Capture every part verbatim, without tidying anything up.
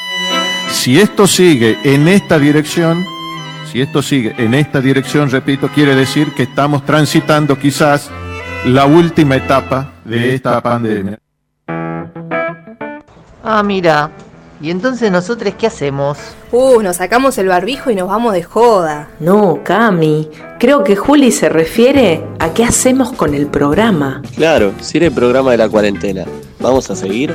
Si esto sigue en esta dirección, si esto sigue en esta dirección, repito, quiere decir que estamos transitando quizás la última etapa de esta pandemia. Ah, mira. ¿Y entonces nosotros qué hacemos? Uh, nos sacamos el barbijo y nos vamos de joda. No, Cami, creo que Juli se refiere a qué hacemos con el programa. Claro, si era el programa de la cuarentena. ¿Vamos a seguir?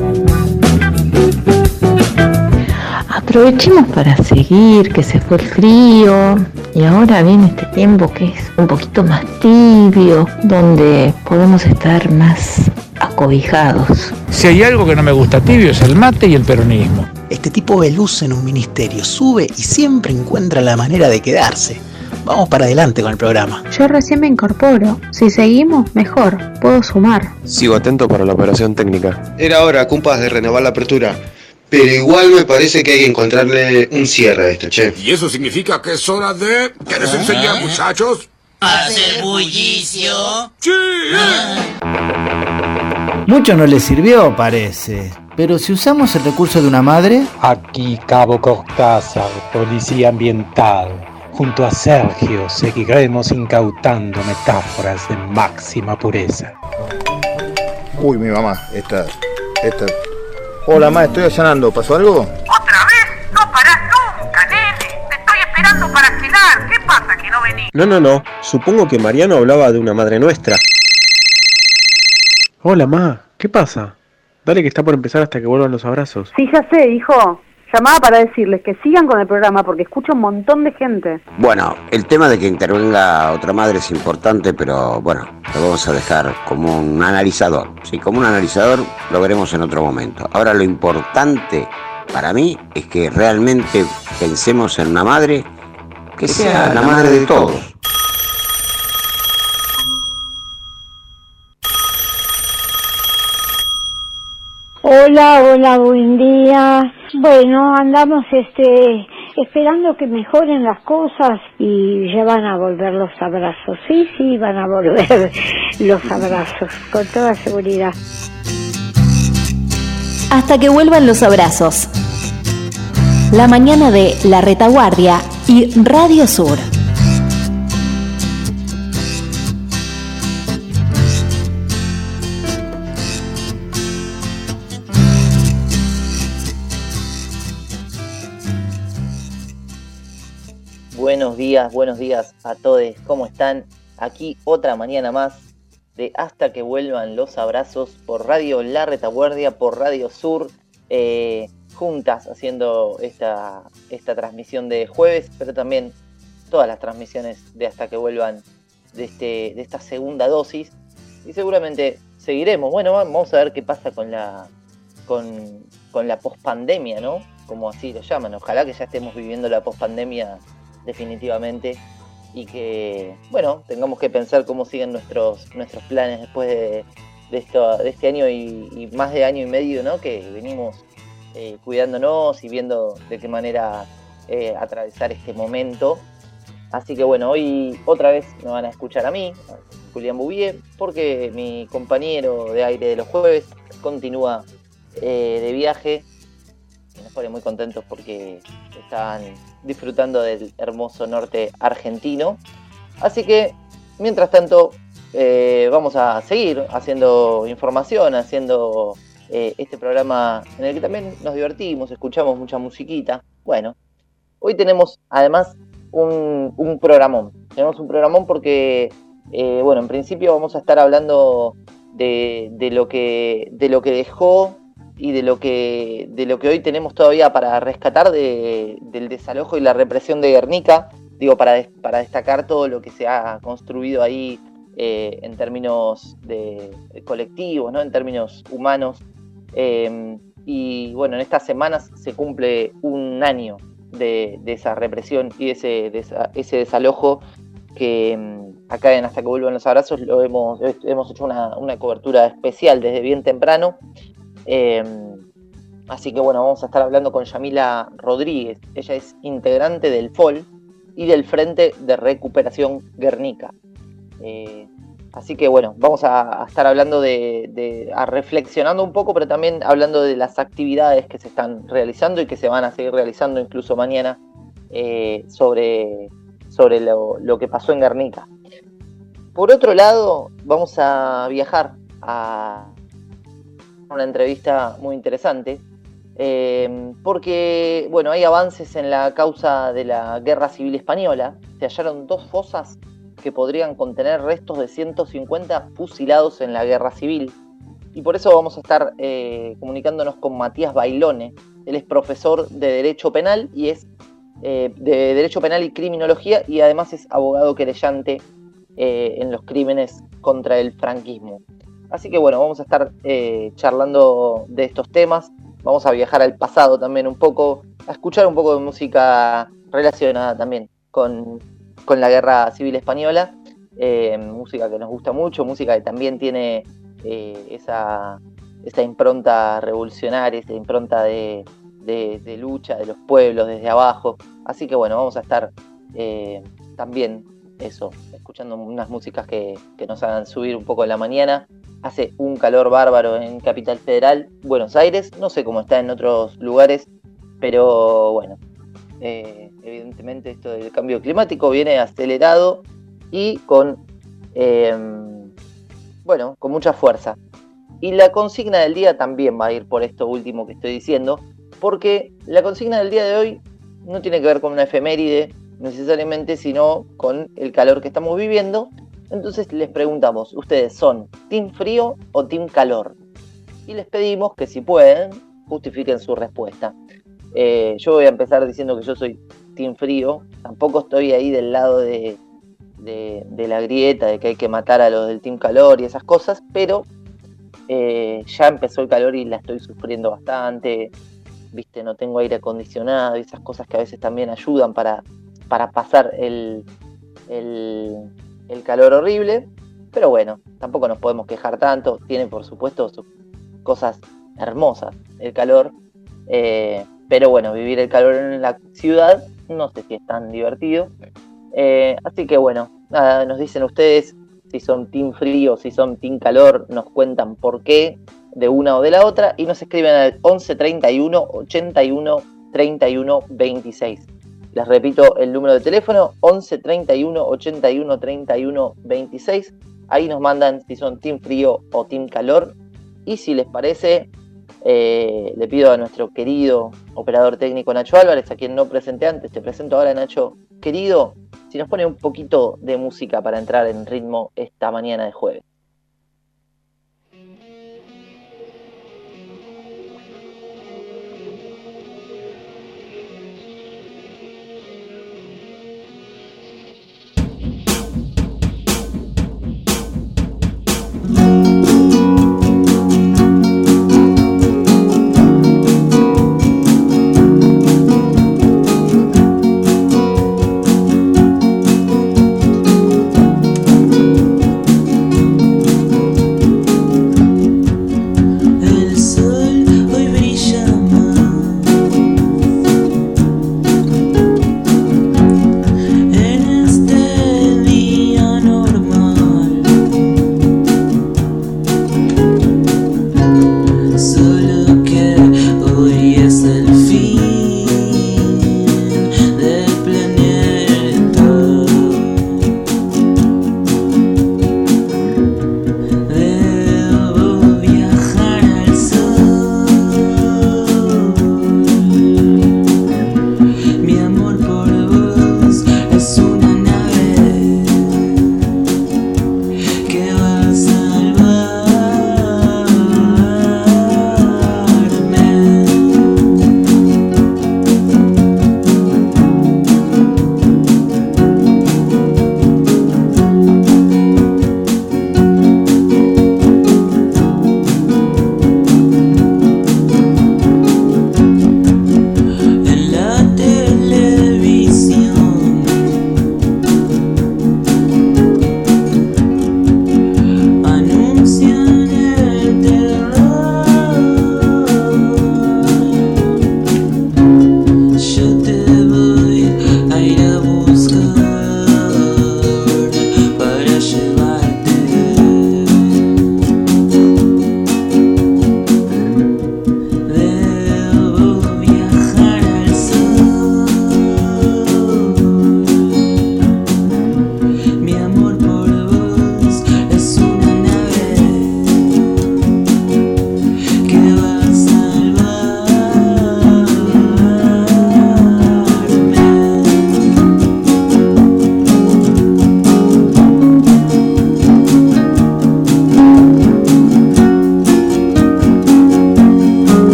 Aprovechemos para seguir, que se fue el frío y ahora viene este tiempo que es un poquito más tibio, donde podemos estar más acobijados. Si hay algo que no me gusta tibio es el mate y el peronismo. Este tipo ve luz en un ministerio, sube y siempre encuentra la manera de quedarse. Vamos para adelante con el programa. Yo recién me incorporo. Si seguimos, mejor. Puedo sumar. Sigo atento para la operación técnica. Era hora, compas, de renovar la apertura. Pero igual me parece que hay que encontrarle un cierre a esto, che. ¿Y eso significa que es hora de... ¿Quieres enseñar, muchachos? ¿Hacer bullicio? ¡Sí! Mucho no le sirvió, parece. Pero si usamos el recurso de una madre... Aquí Cabo Cortázar, policía ambiental. Junto a Sergio seguiremos incautando metáforas de máxima pureza. Uy, mi mamá, esta... esta... Hola, ma, estoy allanando. ¿Pasó algo? ¿Otra vez? No parás nunca, nene. Te estoy esperando para cenar. ¿Qué pasa que no venís? No, no, no. Supongo que Mariano hablaba de una madre nuestra. Hola, ma. ¿Qué pasa? Dale que está por empezar hasta que vuelvan los abrazos. Sí, ya sé, hijo. Llamaba para decirles que sigan con el programa porque escucho un montón de gente. Bueno, el tema de que intervenga otra madre es importante, pero bueno, lo vamos a dejar como un analizador. Sí, como un analizador lo veremos en otro momento. Ahora lo importante para mí es que realmente pensemos en una madre que sea la madre de todos. Hola, hola, buen día. Bueno, andamos este esperando que mejoren las cosas y ya van a volver los abrazos. Sí, sí, van a volver los abrazos, con toda seguridad. Hasta que vuelvan los abrazos. La mañana de La Retaguardia y Radio Sur. Buenos días, buenos días a todos, ¿cómo están? Aquí otra mañana más de Hasta que vuelvan los abrazos por Radio La Retaguardia, por Radio Sur, eh, juntas haciendo esta, esta transmisión de jueves, pero también todas las transmisiones de Hasta que vuelvan de, este, de esta segunda dosis. Y seguramente seguiremos, bueno, vamos a ver qué pasa con la, con, con la pospandemia, ¿no? Como así lo llaman, ojalá que ya estemos viviendo la pospandemia definitivamente y que, bueno, tengamos que pensar cómo siguen nuestros nuestros planes después de, de, esto, de este año y, y más de año y medio, ¿no? Que venimos eh, cuidándonos y viendo de qué manera eh, atravesar este momento. Así que bueno, hoy otra vez me van a escuchar a mí, Julián Bouvier, porque mi compañero de aire de los jueves continúa eh, de viaje. Y nos pone muy contentos porque están disfrutando del hermoso norte argentino. Así que, mientras tanto, eh, vamos a seguir haciendo información, haciendo eh, este programa en el que también nos divertimos, escuchamos mucha musiquita. Bueno, hoy tenemos además un, un programón. Tenemos un programón porque, eh, bueno, en principio vamos a estar hablando de, de, lo, que, de lo que dejó y de lo que de lo que hoy tenemos todavía para rescatar de, del desalojo y la represión de Guernica, digo, para, des, para destacar todo lo que se ha construido ahí eh, en términos de, de colectivos, ¿no? En términos humanos. Eh, y bueno, en estas semanas se cumple un año de, de esa represión y de ese, de esa, ese desalojo que acá en Hasta que vuelvan los abrazos lo hemos, hemos hecho una, una cobertura especial desde bien temprano. Eh, así que bueno, vamos a estar hablando con Yamila Rodríguez. Ella es integrante del F O L y del Frente de Recuperación Guernica. Eh, Así que bueno, vamos a, a estar hablando de, de a reflexionando un poco, pero también hablando de las actividades que se están realizando y que se van a seguir realizando incluso mañana eh, sobre, sobre lo, lo que pasó en Guernica. Por otro lado, vamos a viajar a una entrevista muy interesante, eh, porque bueno, hay avances en la causa de la Guerra Civil Española. Se hallaron dos fosas que podrían contener restos de ciento cincuenta fusilados en la Guerra Civil. Y por eso vamos a estar eh, comunicándonos con Matías Bailone. Él es profesor de Derecho Penal y es eh, de Derecho Penal y Criminología, y además es abogado querellante eh, en los crímenes contra el franquismo. Así que bueno, vamos a estar eh, charlando de estos temas. Vamos a viajar al pasado también un poco, a escuchar un poco de música relacionada también con, con la Guerra Civil Española. Eh, música que nos gusta mucho, música que también tiene eh, esa, esa impronta revolucionaria, esa impronta de, de, de lucha de los pueblos desde abajo. Así que bueno, vamos a estar eh, también eso, escuchando unas músicas que, que nos hagan subir un poco en la mañana. Hace un calor bárbaro en Capital Federal, Buenos Aires, no sé cómo está en otros lugares, pero bueno, eh, evidentemente esto del cambio climático viene acelerado y con, eh, bueno, con mucha fuerza. Y la consigna del día también va a ir por esto último que estoy diciendo, porque la consigna del día de hoy no tiene que ver con una efeméride necesariamente, sino con el calor que estamos viviendo. Entonces les preguntamos, ¿ustedes son team frío o team calor? Y les pedimos que, si pueden, justifiquen su respuesta. Eh, yo voy a empezar diciendo que yo soy team frío. Tampoco estoy ahí del lado de, de, de la grieta, de que hay que matar a los del team calor y esas cosas, pero eh, ya empezó el calor y la estoy sufriendo bastante. Viste, no tengo aire acondicionado y esas cosas que a veces también ayudan para, para pasar el... el el calor horrible, pero bueno, tampoco nos podemos quejar tanto. Tiene por supuesto sus cosas hermosas el calor, eh, pero bueno, vivir el calor en la ciudad no sé si es tan divertido, eh, así que bueno, nada, nos dicen ustedes si son team frío, si son team calor, nos cuentan por qué de una o de la otra y nos escriben al once treinta y uno ochenta y uno treinta y uno veintiséis. Les repito el número de teléfono, once treinta y uno ochenta y uno treinta y uno veintiséis. Ahí nos mandan si son team frío o team calor. Y si les parece, eh, le pido a nuestro querido operador técnico Nacho Álvarez, a quien no presenté antes, te presento ahora, Nacho, querido, si nos pone un poquito de música para entrar en ritmo esta mañana de jueves.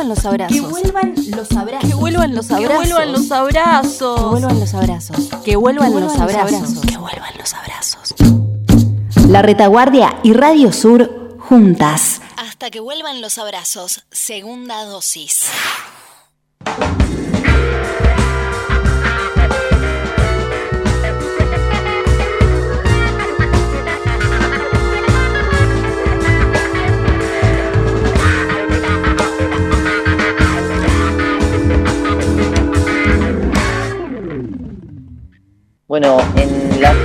vuelvan los abrazos. Que vuelvan los abrazos. Que vuelvan los abrazos. Que vuelvan los abrazos. Que vuelvan los abrazos. Que vuelvan los abrazos. Que vuelvan los abrazos. La Retaguardia y Radio Sur juntas. Hasta que vuelvan los abrazos. Segunda dosis. Bueno, en las,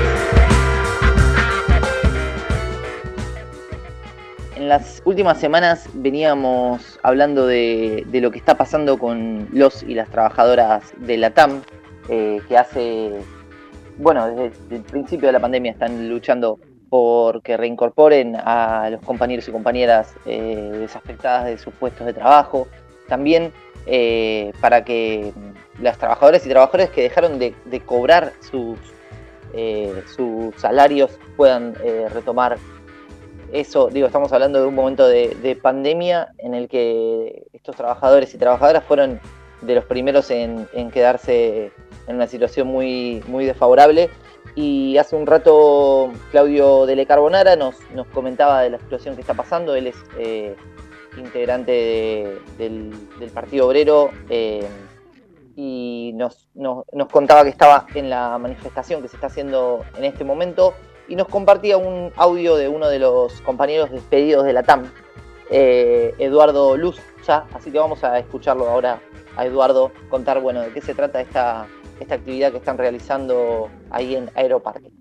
en las últimas semanas veníamos hablando de, de lo que está pasando con los y las trabajadoras de la T A M, eh, que hace, bueno, desde el principio de la pandemia están luchando por que reincorporen a los compañeros y compañeras eh, desafectadas de sus puestos de trabajo, también eh, para que las trabajadoras y trabajadores que dejaron de, de cobrar sus, eh, sus salarios puedan eh, retomar eso. Digo, estamos hablando de un momento de, de pandemia en el que estos trabajadores y trabajadoras fueron de los primeros en, en quedarse en una situación muy, muy desfavorable. Y hace un rato Claudio Dele Carbonara nos, nos comentaba de la situación que está pasando. Él es eh, integrante de, del, del Partido Obrero, eh, y nos, nos, nos contaba que estaba en la manifestación que se está haciendo en este momento, y nos compartía un audio de uno de los compañeros despedidos de la T A M, eh, Eduardo Luza. Así que vamos a escucharlo ahora a Eduardo contar, bueno, de qué se trata esta, esta actividad que están realizando ahí en Aeroparque.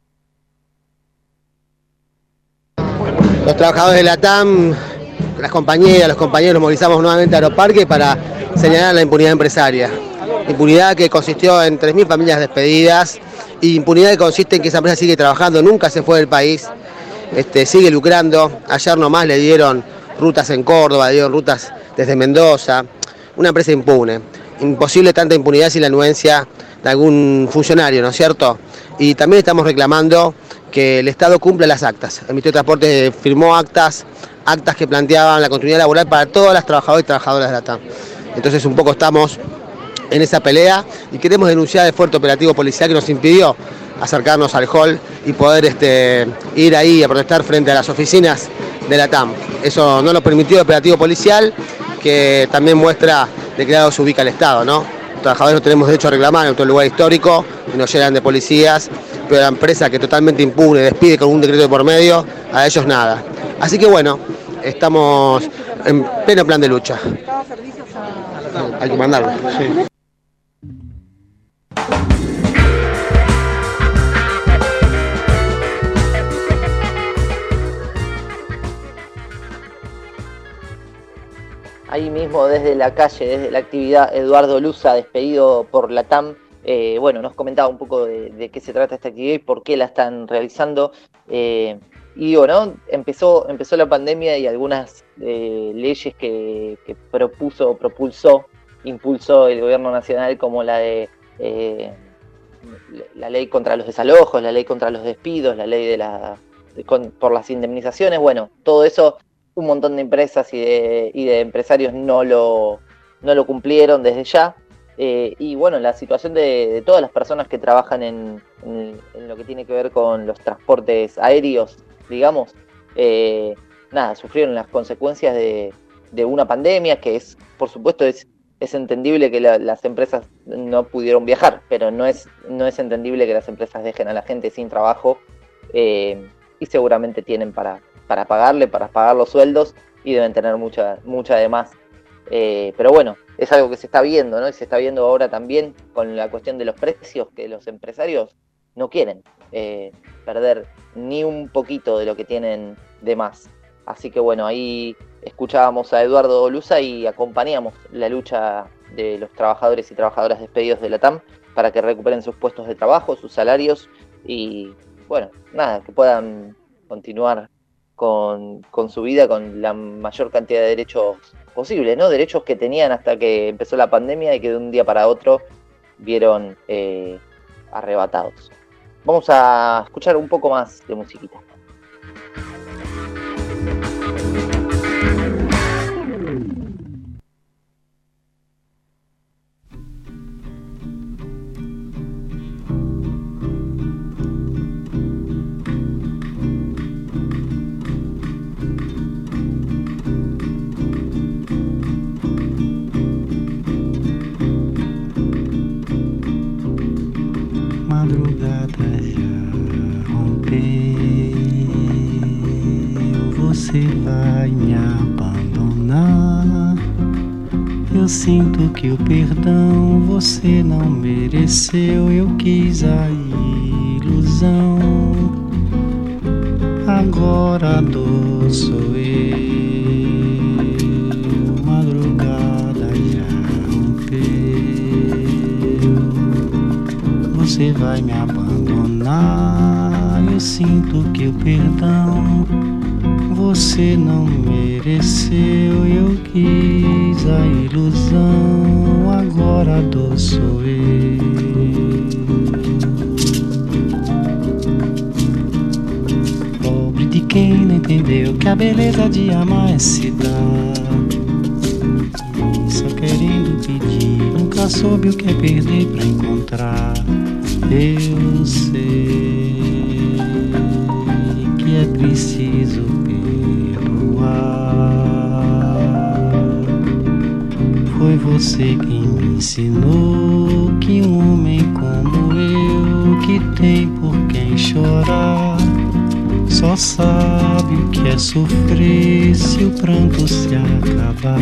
Los trabajadores de la T A M, las compañeras, los compañeros, nos movilizamos nuevamente a Aeroparque para señalar la impunidad empresaria. Impunidad que consistió en tres mil familias despedidas, y impunidad que consiste en que esa empresa sigue trabajando, nunca se fue del país, este, sigue lucrando. Ayer nomás le dieron rutas en Córdoba, le dieron rutas desde Mendoza, una empresa impune. Imposible tanta impunidad sin la anuencia de algún funcionario, ¿no es cierto? Y también estamos reclamando que el Estado cumpla las actas. El Ministerio de Transporte firmó actas, actas que planteaban la continuidad laboral para todas las trabajadoras y trabajadoras de la T A M. Entonces un poco estamos en esa pelea y queremos denunciar el fuerte operativo policial que nos impidió acercarnos al hall y poder este, ir ahí a protestar frente a las oficinas de la T A M. Eso no lo permitió el operativo policial, que también muestra de qué lado se ubica el Estado, ¿no? Los trabajadores no tenemos derecho a reclamar en otro lugar histórico y nos llenan de policías, pero la empresa que totalmente impune, despide con un decreto de por medio, a ellos nada. Así que bueno, estamos en pleno plan de lucha. Hay que mandarlo. Sí. Ahí mismo desde la calle, desde la actividad, Eduardo Luza, despedido por la T A M, eh, bueno, nos comentaba un poco de, de qué se trata esta actividad y por qué la están realizando. Eh, y digo, ¿no? Empezó, empezó la pandemia y algunas eh, leyes que, que propuso, propulsó, impulsó el gobierno nacional, como la de eh, la ley contra los desalojos, la ley contra los despidos, la ley de la de, con, por las indemnizaciones. Bueno, todo eso, un montón de empresas y de, y de empresarios no lo, no lo cumplieron desde ya. Eh, y bueno, la situación de, de todas las personas que trabajan en, en, en lo que tiene que ver con los transportes aéreos, digamos, eh, nada, sufrieron las consecuencias de, de una pandemia, que es, por supuesto, es, es entendible que la, las empresas no pudieron viajar, pero no es, no es entendible que las empresas dejen a la gente sin trabajo, eh, y seguramente tienen para, para pagarle, para pagar los sueldos, y deben tener mucha, mucha de más. Eh, pero bueno, es algo que se está viendo, ¿no? Y se está viendo ahora también con la cuestión de los precios, que los empresarios no quieren eh, perder ni un poquito de lo que tienen de más. Así que bueno, ahí escuchábamos a Eduardo Luza y acompañamos la lucha de los trabajadores y trabajadoras despedidos de la T A M para que recuperen sus puestos de trabajo, sus salarios y, bueno, nada, que puedan continuar con, con su vida con la mayor cantidad de derechos posible, ¿no? Derechos que tenían hasta que empezó la pandemia y que de un día para otro vieron eh, arrebatados. Vamos a escuchar un poco más de musiquita. você vai me abandonar. Eu sinto que o perdão você não mereceu. Eu quis a ilusão, agora a dor sou eu. Madrugada já rompeu, você vai me abandonar. Eu sinto que o perdão você não mereceu. Eu quis a ilusão, agora a dor sou eu. Pobre de quem não entendeu que a beleza de amar é se dar. E só querendo pedir, nunca soube o que é perder pra encontrar. Eu sei que é preciso perdoar. Foi você quem me ensinou que um homem como eu, que tem por quem chorar, só sabe o que é sofrer se o pranto se acabar.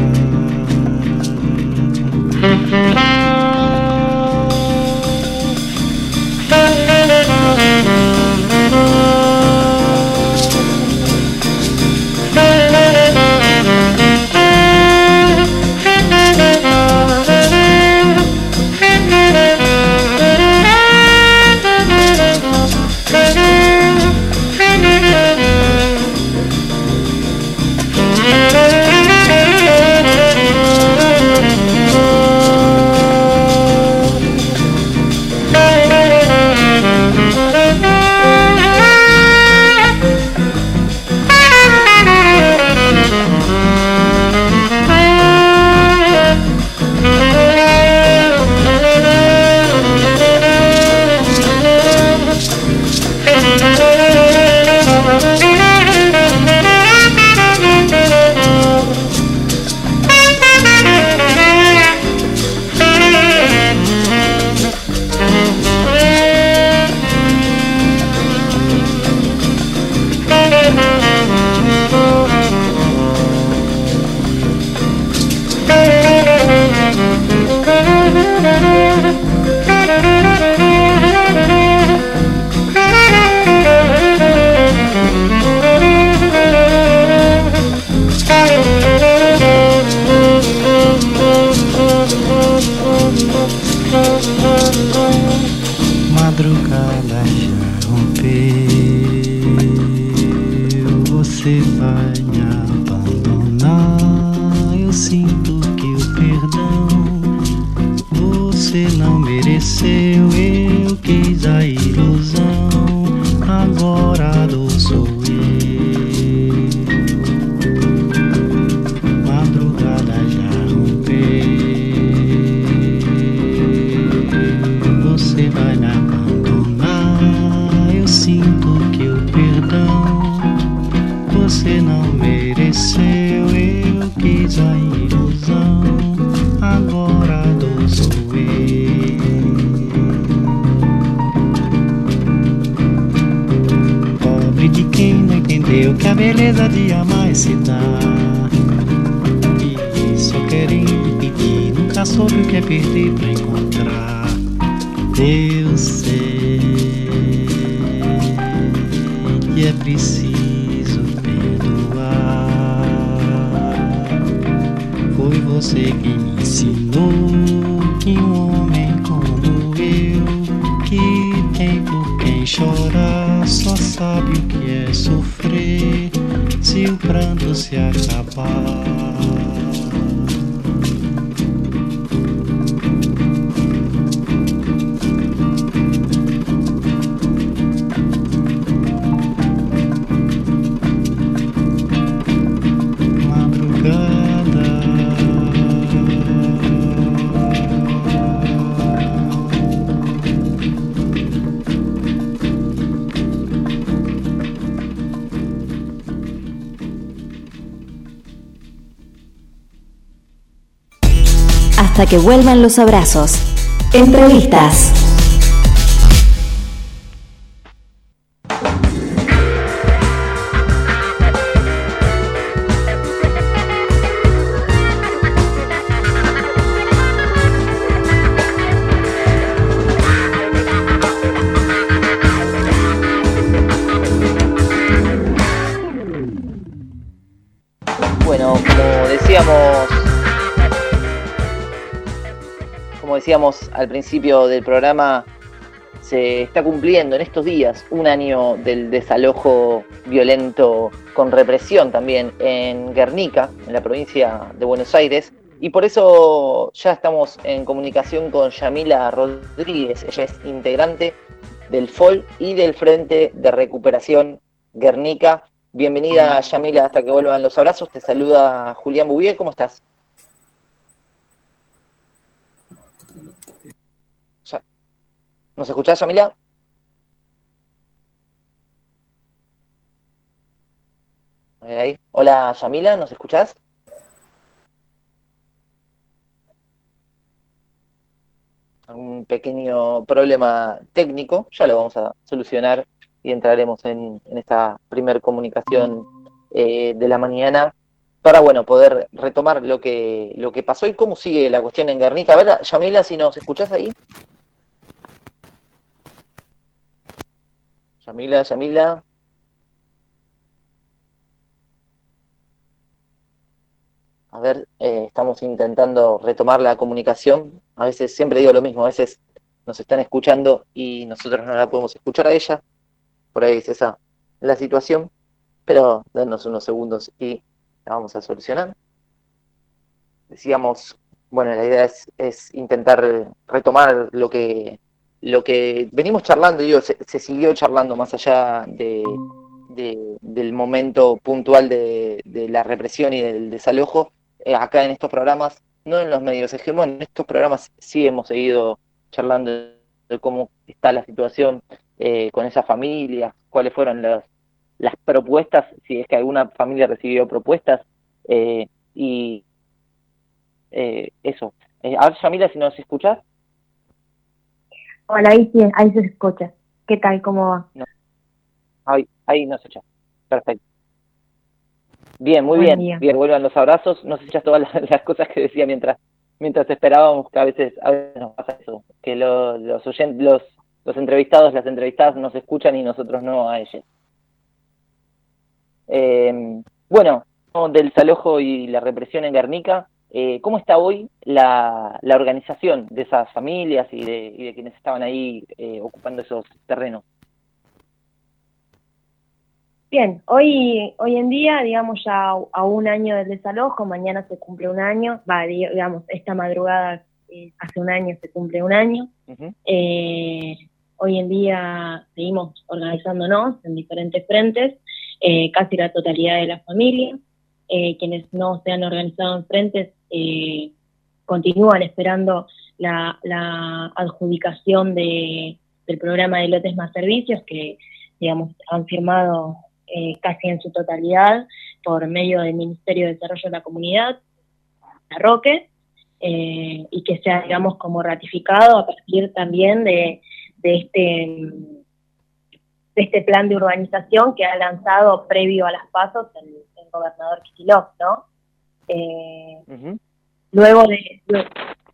Madrugada já rompeu, você vai me abandonar. Eu sinto que o perdão você não mereceu. Eu quis a ilusão, agora a dor sou eu. Madrugada já rompeu, você vai me abandonar. Eu sinto que o perdão você não mereceu. Eu quis a ilusão, agora a dor sou eu. Pobre de quem não entendeu que a beleza de amar é se dar. E só querendo pedir, nunca soube o que é perder pra encontrar. Eu sei que é preciso perdoar. Foi você quem me ensinou que um homem como eu, que tem por quem chorar, só sabe o que é sofrer se o pranto se acabar. Hasta que vuelvan los abrazos. Entrevistas. decíamos, como decíamos al principio del programa, se está cumpliendo en estos días un año del desalojo violento con represión también en Guernica, en la provincia de Buenos Aires, y por eso ya estamos en comunicación con Yamila Rodríguez. Ella es integrante del F O L y del Frente de Recuperación Guernica. Bienvenida, Yamila, hasta que vuelvan los abrazos. Te saluda Julián Bouvier. ¿Cómo estás? ¿Nos escuchás, Yamila? Ahí. Hola, Yamila, ¿nos escuchás? Un pequeño problema técnico, ya lo vamos a solucionar y entraremos en, en esta primer comunicación eh, de la mañana para, bueno, poder retomar lo que lo que pasó y cómo sigue la cuestión en Guernica. A ver, Yamila, si nos escuchás ahí. Yamila, Yamila. A ver, eh, estamos intentando retomar la comunicación. A veces, siempre digo lo mismo, a veces nos están escuchando y nosotros no la podemos escuchar a ella. Por ahí es esa la situación. Pero danos unos segundos y la vamos a solucionar. Decíamos, bueno, la idea es, es intentar retomar lo que, lo que venimos charlando. Digo, se, se siguió charlando más allá de, de, del momento puntual de, de la represión y del desalojo. Eh, acá en estos programas, no en los medios hegemónicos, en estos programas sí hemos seguido charlando de cómo está la situación eh, con esas familias, cuáles fueron las, las propuestas, si es que alguna familia recibió propuestas, eh, y eh, eso. Eh, a ver, Yamila, si nos escuchás. Hola, ahí sí, ahí se escucha. ¿Qué tal? ¿Cómo va? No. Ahí, ahí nos escucha. Perfecto. Bien, muy Buen bien. día. Bien, vuelvan los abrazos. No sé si ya todas las, las cosas que decía mientras mientras esperábamos, que a veces, a veces nos pasa eso, que lo, los, oyentes, los los entrevistados, las entrevistadas nos escuchan y nosotros no a ellos. Eh, bueno, del desalojo y la represión en Guernica, eh, ¿cómo está hoy la, la organización de esas familias y de, y de quienes estaban ahí eh, ocupando esos terrenos? Bien, hoy hoy en día, digamos, ya a un año del desalojo, mañana se cumple un año, va, digamos, esta madrugada eh, hace un año se cumple un año. Uh-huh. Eh, hoy en día seguimos organizándonos en diferentes frentes, eh, casi la totalidad de las familias. Eh, quienes no se han organizado en frentes eh, continúan esperando la, la adjudicación de, del programa de lotes más servicios que, digamos, han firmado eh, casi en su totalidad por medio del Ministerio de Desarrollo de la Comunidad, la ROCE, eh, y que sea, digamos, como ratificado a partir también de, de este de este plan de urbanización que ha lanzado previo a las pasos el, el gobernador Kicillof, ¿no? Eh, uh-huh. Luego de... Luego,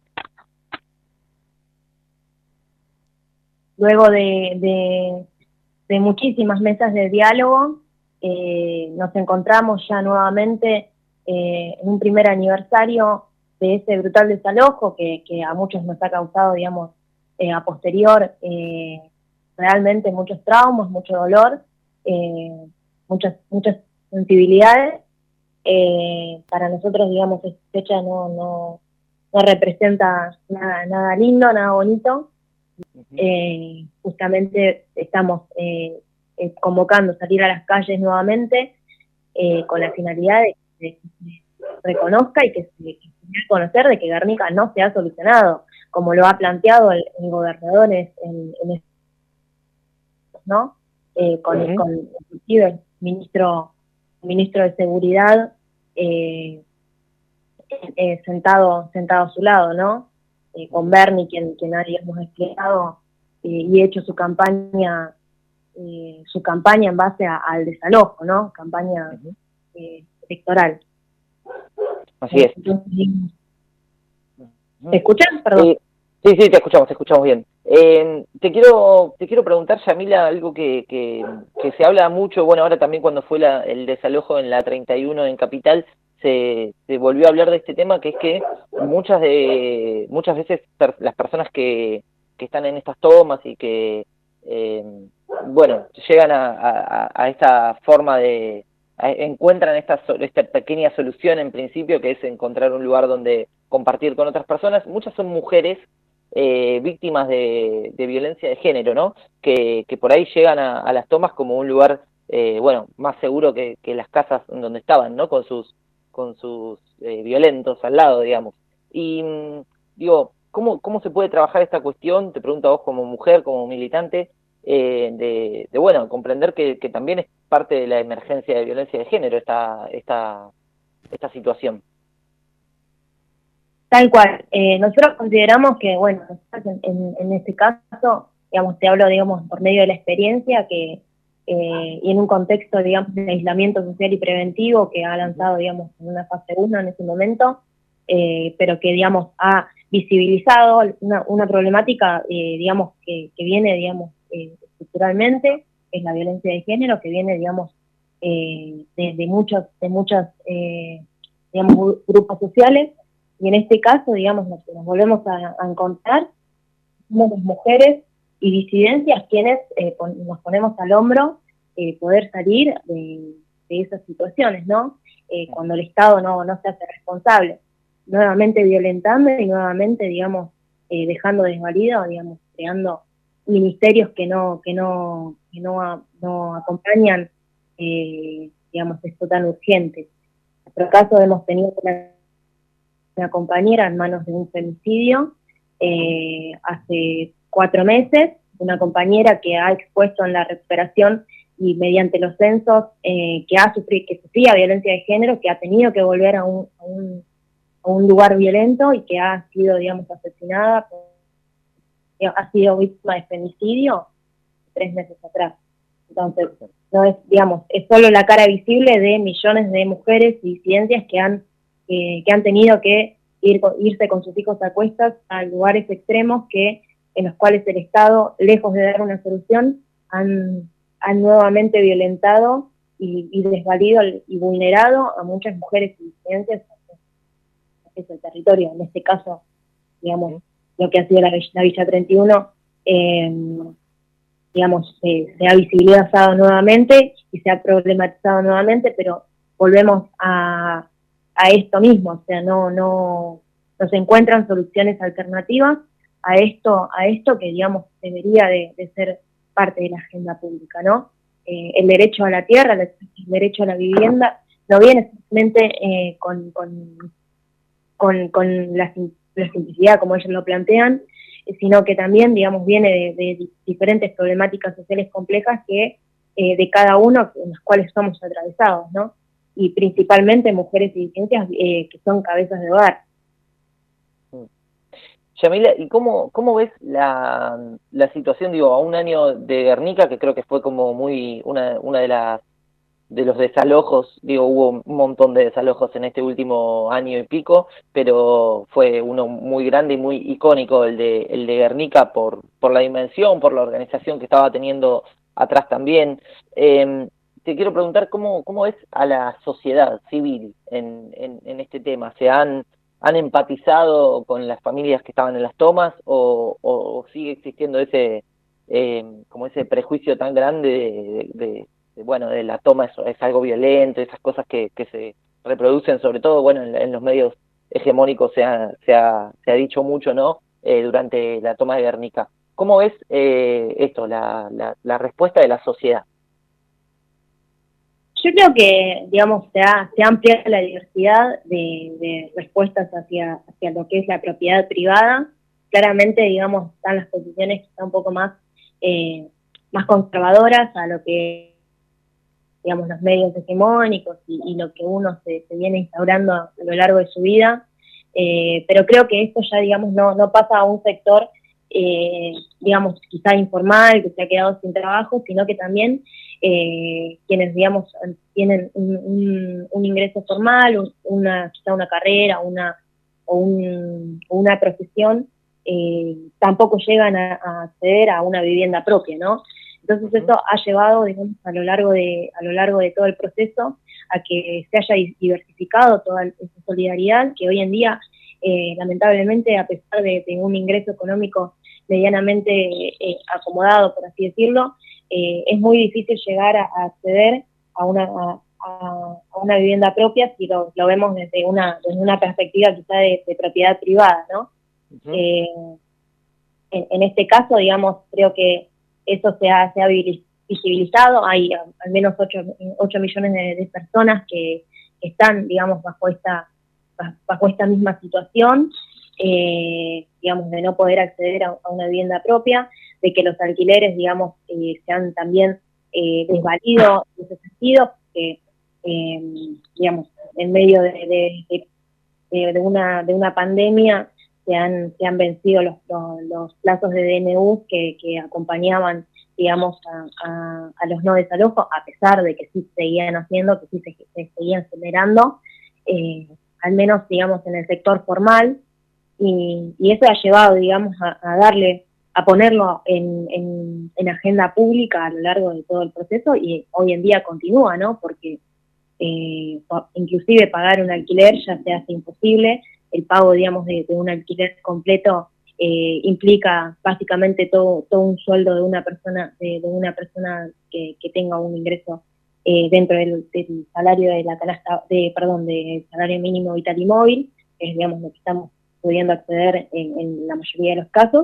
luego de, de, de muchísimas mesas de diálogo, eh, nos encontramos ya nuevamente eh, en un primer aniversario de ese brutal desalojo que, que a muchos nos ha causado, digamos, eh, a posterior, eh, realmente muchos traumas, mucho dolor, eh, muchas muchas sensibilidades. Eh, para nosotros, digamos, esta fecha no, no, no representa nada, nada lindo, nada bonito. Eh, justamente estamos eh, eh, convocando a salir a las calles nuevamente eh, con la finalidad de que se reconozca y que se, que se dé a conocer de que Guernica no se ha solucionado, como lo ha planteado el, el gobernador en, en este, ¿no? Eh, con, uh-huh. con inclusive el ministro, el ministro de Seguridad eh, eh, sentado, sentado a su lado, ¿no? Eh, con Bernie, quien, quien habíamos explicado eh, y hecho su campaña eh, su campaña en base a, al desalojo, ¿no? Campaña uh-huh. eh, electoral. Así es. ¿Me escuchan? Perdón. Eh, sí, sí, te escuchamos, te escuchamos bien. Eh, te quiero te quiero preguntar, Yamila, algo que, que, que se habla mucho, bueno, ahora también cuando fue la, el desalojo en la treinta y uno en Capital, se, se volvió a hablar de este tema, que es que muchas de muchas veces per, las personas que, que están en estas tomas y que, eh, bueno, llegan a, a, a esta forma de... A, encuentran esta, esta pequeña solución en principio, que es encontrar un lugar donde compartir con otras personas. Muchas son mujeres eh, víctimas de, de violencia de género, ¿no? Que, que por ahí llegan a, a las tomas como un lugar, eh, bueno, más seguro que, que las casas donde estaban, ¿no? Con sus con sus eh, violentos al lado, digamos. Y digo, ¿cómo, ¿cómo se puede trabajar esta cuestión? Te pregunto a vos como mujer, como militante, eh, de, de, bueno, comprender que, que también es parte de la emergencia de violencia de género esta, esta, esta situación. Tal cual. Eh, nosotros consideramos que, bueno, en, en, en este caso, digamos, te hablo, digamos, por medio de la experiencia que Eh, y en un contexto, digamos, de aislamiento social y preventivo que ha lanzado, digamos, en una fase uno en ese momento, eh, pero que, digamos, ha visibilizado una, una problemática, eh, digamos, que, que viene, digamos, eh, estructuralmente, es la violencia de género, que viene, digamos, eh, de, de muchos, de muchos, eh, digamos, grupos sociales, y en este caso, digamos, nos, nos volvemos a, a encontrar, somos las mujeres y disidencias quienes eh, pon, nos ponemos al hombro eh, poder salir de, de esas situaciones, ¿no? Eh, cuando el Estado no, no se hace responsable, nuevamente violentando y nuevamente, digamos, eh, dejando desvalido, digamos, creando ministerios que no que no que no, no acompañan, eh, digamos, esto tan urgente. En nuestro caso hemos tenido una, una compañera en manos de un femicidio eh, hace cuatro meses, una compañera que ha expuesto en la recuperación y mediante los censos eh, que ha sufrido, que sufría violencia de género, que ha tenido que volver a un, a un, a un lugar violento y que ha sido, digamos, asesinada, por, ha sido víctima de femicidio tres meses atrás. Entonces, no es, digamos, es solo la cara visible de millones de mujeres y disidencias que han, eh, que han tenido que ir, irse con sus hijos a cuestas a lugares extremos que en los cuales el Estado, lejos de dar una solución, han, han nuevamente violentado y, y desvalido y vulnerado a muchas mujeres y disidencias es el territorio. En este caso, digamos, lo que ha sido la, la Villa treinta y uno, eh, digamos, eh, se ha visibilizado nuevamente y se ha problematizado nuevamente, pero volvemos a, a esto mismo, o sea, no, no, no se encuentran soluciones alternativas a esto, a esto que, digamos, debería de, de ser parte de la agenda pública, ¿no? Eh, el derecho a la tierra, el derecho a la vivienda, no viene simplemente eh, con, con, con, con la, la simplicidad como ellos lo plantean, eh, sino que también, digamos, viene de, de diferentes problemáticas sociales complejas que eh, de cada uno en las cuales somos atravesados, ¿no? Y principalmente mujeres y disidencias eh, que son cabezas de hogar. Yamila, ¿y cómo, cómo ves la, la situación, digo, a un año de Guernica, que creo que fue como muy una, una de las de los desalojos, digo, hubo un montón de desalojos en este último año y pico, pero fue uno muy grande y muy icónico el de el de Guernica por, por la dimensión, por la organización que estaba teniendo atrás también. Eh, te quiero preguntar cómo, cómo ves a la sociedad civil en, en, en este tema. ¿Se han ¿Han empatizado con las familias que estaban en las tomas o, o sigue existiendo ese eh, como ese prejuicio tan grande de, de, de bueno, de la toma es, es algo violento, esas cosas que, que se reproducen, sobre todo, bueno, en, en los medios hegemónicos se ha, se ha, se ha dicho mucho, ¿no? Eh, durante la toma de Guernica. ¿Cómo ves eh, esto, la, la, la respuesta de la sociedad? Yo creo que, digamos, se ha, se ha ampliado la diversidad de, de respuestas hacia, hacia lo que es la propiedad privada. Claramente, digamos, están las posiciones que están un poco más, eh, más conservadoras a lo que, digamos, los medios hegemónicos y, y lo que uno se, se viene instaurando a, a lo largo de su vida. Eh, pero creo que esto ya, digamos, no, no pasa a un sector, eh, digamos, quizá informal, que se ha quedado sin trabajo, sino que también Eh, quienes, digamos, tienen un, un, un ingreso formal, un, una quizá una carrera una, o, un, o una profesión, eh, tampoco llegan a, a acceder a una vivienda propia, ¿no? Entonces eso ha llevado, digamos, a lo largo de a lo largo de todo el proceso a que se haya diversificado toda esa solidaridad, que hoy en día, eh, lamentablemente, a pesar de, de un ingreso económico medianamente eh, acomodado, por así decirlo, eh, es muy difícil llegar a, a acceder a una, a, a una vivienda propia si lo, lo vemos desde una, desde una perspectiva quizá de, de propiedad privada, ¿no? Uh-huh. eh, en, en este caso, digamos, creo que eso se ha, se ha visibilizado, hay al menos ocho millones de, de personas que están, digamos, bajo esta, bajo esta misma situación, eh, digamos, de no poder acceder a, a una vivienda propia, de que los alquileres, digamos, eh, se han también eh, desvalido en ese sentido, que, eh, digamos, en medio de, de, de, de, una, de una pandemia se han, se han vencido los, los, los plazos de D N U que, que acompañaban, digamos, a, a, a los no desalojos, a pesar de que sí seguían haciendo, que sí se, se seguían generando, eh, al menos, digamos, en el sector formal, y, y eso ha llevado, digamos, a, a darle, a ponerlo en, en, en agenda pública a lo largo de todo el proceso, y hoy en día continúa, ¿no? Porque eh, inclusive pagar un alquiler ya se hace imposible, el pago, digamos, de, de un alquiler completo eh, implica básicamente todo, todo un sueldo de una persona, de, de una persona que, que tenga un ingreso eh, dentro del, del salario de la canasta, de, perdón, del salario mínimo vital y móvil, que es, digamos, lo que estamos pudiendo acceder en, en la mayoría de los casos,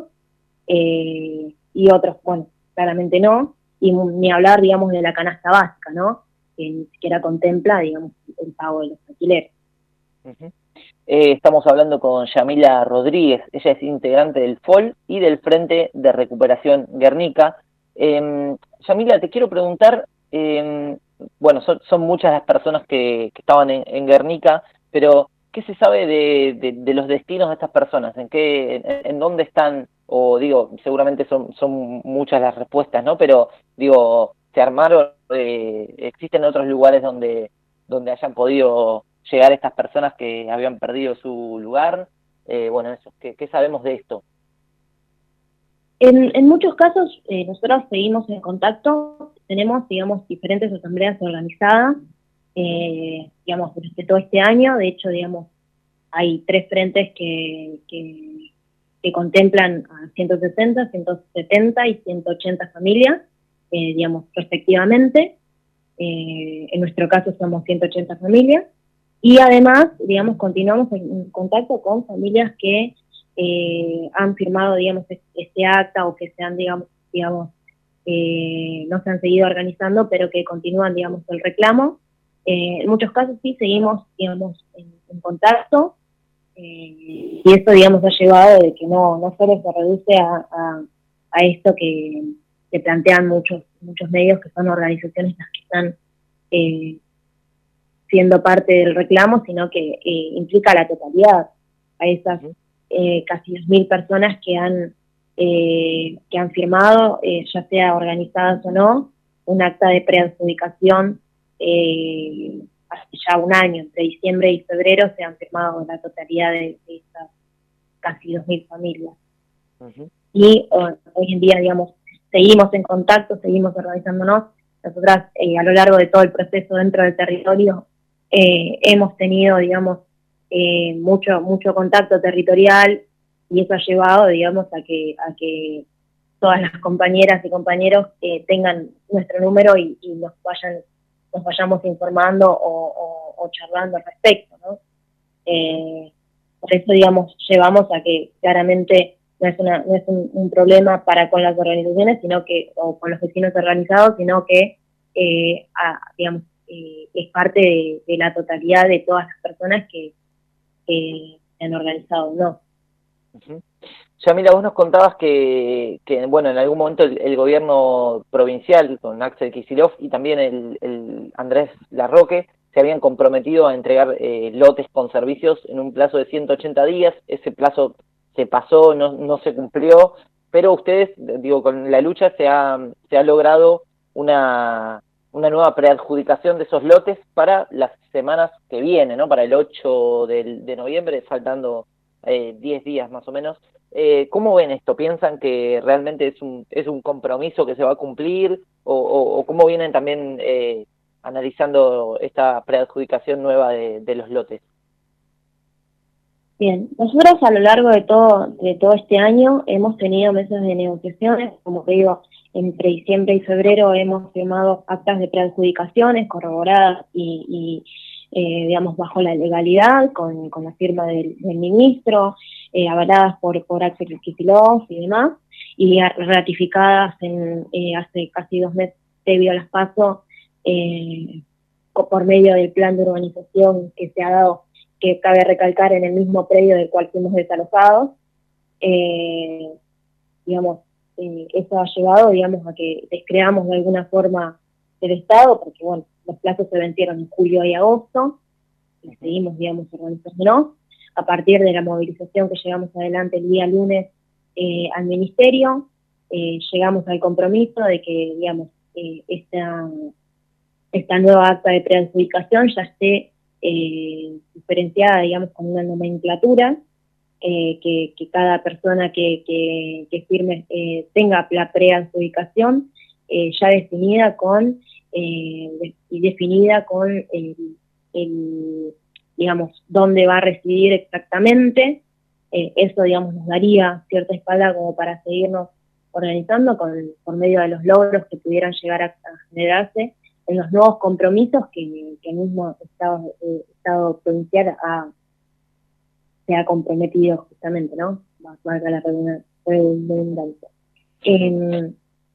eh, y otros, bueno, claramente no, y ni hablar, digamos, de la canasta básica, ¿no? Que ni siquiera contempla, digamos, el pago de los alquileres. Uh-huh. Eh, estamos hablando con Yamila Rodríguez, ella es integrante del F O L y del Frente de Recuperación Guernica. Eh, Yamila, te quiero preguntar, eh, bueno, son, son muchas las personas que, que estaban en, en Guernica, pero ¿qué se sabe de, de, de los destinos de estas personas? ¿En qué, en, en dónde están? O digo, seguramente son, son muchas las respuestas, ¿no? Pero digo, ¿se armaron? Eh, ¿Existen otros lugares donde, donde hayan podido llegar estas personas que habían perdido su lugar? Eh, bueno, eso, ¿qué, ¿qué sabemos de esto? En, en muchos casos, eh, nosotros seguimos en contacto, tenemos, digamos, diferentes asambleas organizadas, eh, digamos, durante todo este año. De hecho, digamos, hay tres frentes que, que, que contemplan a ciento sesenta, ciento setenta y ciento ochenta familias, eh, digamos, respectivamente. Eh, en nuestro caso somos ciento ochenta familias. Y además, digamos, continuamos en contacto con familias que eh, han firmado, digamos, este acta o que se han, digamos, digamos eh, no se han seguido organizando, pero que continúan, digamos, el reclamo. Eh, en muchos casos sí seguimos, digamos, en, en contacto, eh, y esto, digamos, ha llevado de que no, no solo se reduce a, a, a esto que, que plantean muchos, muchos medios, que son organizaciones las que están eh, siendo parte del reclamo, sino que eh, implica la totalidad, a esas eh, casi dos mil personas que han eh, que han firmado, eh, ya sea organizadas o no, un acta de preadjudicación eh, hace ya un año, entre diciembre y febrero se han firmado la totalidad de, de esas casi dos mil familias. Uh-huh. Y uh, hoy en día, digamos, seguimos en contacto, seguimos organizándonos. Nosotras, eh, a lo largo de todo el proceso dentro del territorio, Eh, hemos tenido, digamos, eh, mucho mucho contacto territorial, y eso ha llevado, digamos, a que a que todas las compañeras y compañeros eh, tengan nuestro número y, y nos vayan nos vayamos informando o, o, o charlando al respecto, ¿no? Eh, por eso, digamos, llevamos a que claramente no es una no es un, un problema para con las organizaciones, sino que o con los vecinos organizados, sino que eh, a, digamos Eh, es parte de, de la totalidad de todas las personas que, que se han organizado, ¿no? Uh-huh. Yamila, vos nos contabas que, que bueno, en algún momento el, el gobierno provincial, con Axel Kicillof, y también el, el Andrés Larroque, se habían comprometido a entregar eh, lotes con servicios en un plazo de ciento ochenta días. Ese plazo se pasó, no, no se cumplió, pero ustedes, digo, con la lucha se ha, se ha logrado una... una nueva preadjudicación de esos lotes para las semanas que vienen, ¿no? Para el ocho de, de noviembre, faltando eh, diez días más o menos. Eh, ¿Cómo ven esto? ¿Piensan que realmente es un es un compromiso que se va a cumplir? ¿O, o, o cómo vienen también eh, analizando esta preadjudicación nueva de, de los lotes? Bien, nosotros a lo largo de todo, de todo este año hemos tenido meses de negociaciones, como te digo, entre diciembre y febrero hemos firmado actas de preadjudicaciones corroboradas y, y eh, digamos, bajo la legalidad, con, con la firma del, del ministro, eh, avaladas por, por Axel Kicillof y demás, y ratificadas en, eh, hace casi dos meses previo a las PASO, eh, por medio del plan de urbanización que se ha dado, que cabe recalcar en el mismo predio del cual fuimos desalojados. Eh, digamos, eh, eso ha llevado, digamos, a que descreamos de alguna forma del Estado, porque, bueno, los plazos se vencieron en julio y agosto, y seguimos, digamos, organizándonos. A partir de la movilización que llegamos adelante el día lunes eh, al Ministerio, eh, llegamos al compromiso de que, digamos, eh, esta, esta nueva acta de preadjudicación ya esté eh, diferenciada, digamos, con una nomenclatura, eh, que, que cada persona que, que, que firme eh, tenga la preadjudicación eh, ya definida con eh, y definida con el, el, digamos, dónde va a residir exactamente. Eh, eso, digamos, nos daría cierta espalda como para seguirnos organizando con, por medio de los logros que pudieran llegar a, a generarse en los nuevos compromisos que, que el mismo Estado, eh, Estado provincial ha, se ha comprometido justamente, ¿no? Valga la redundancia. En,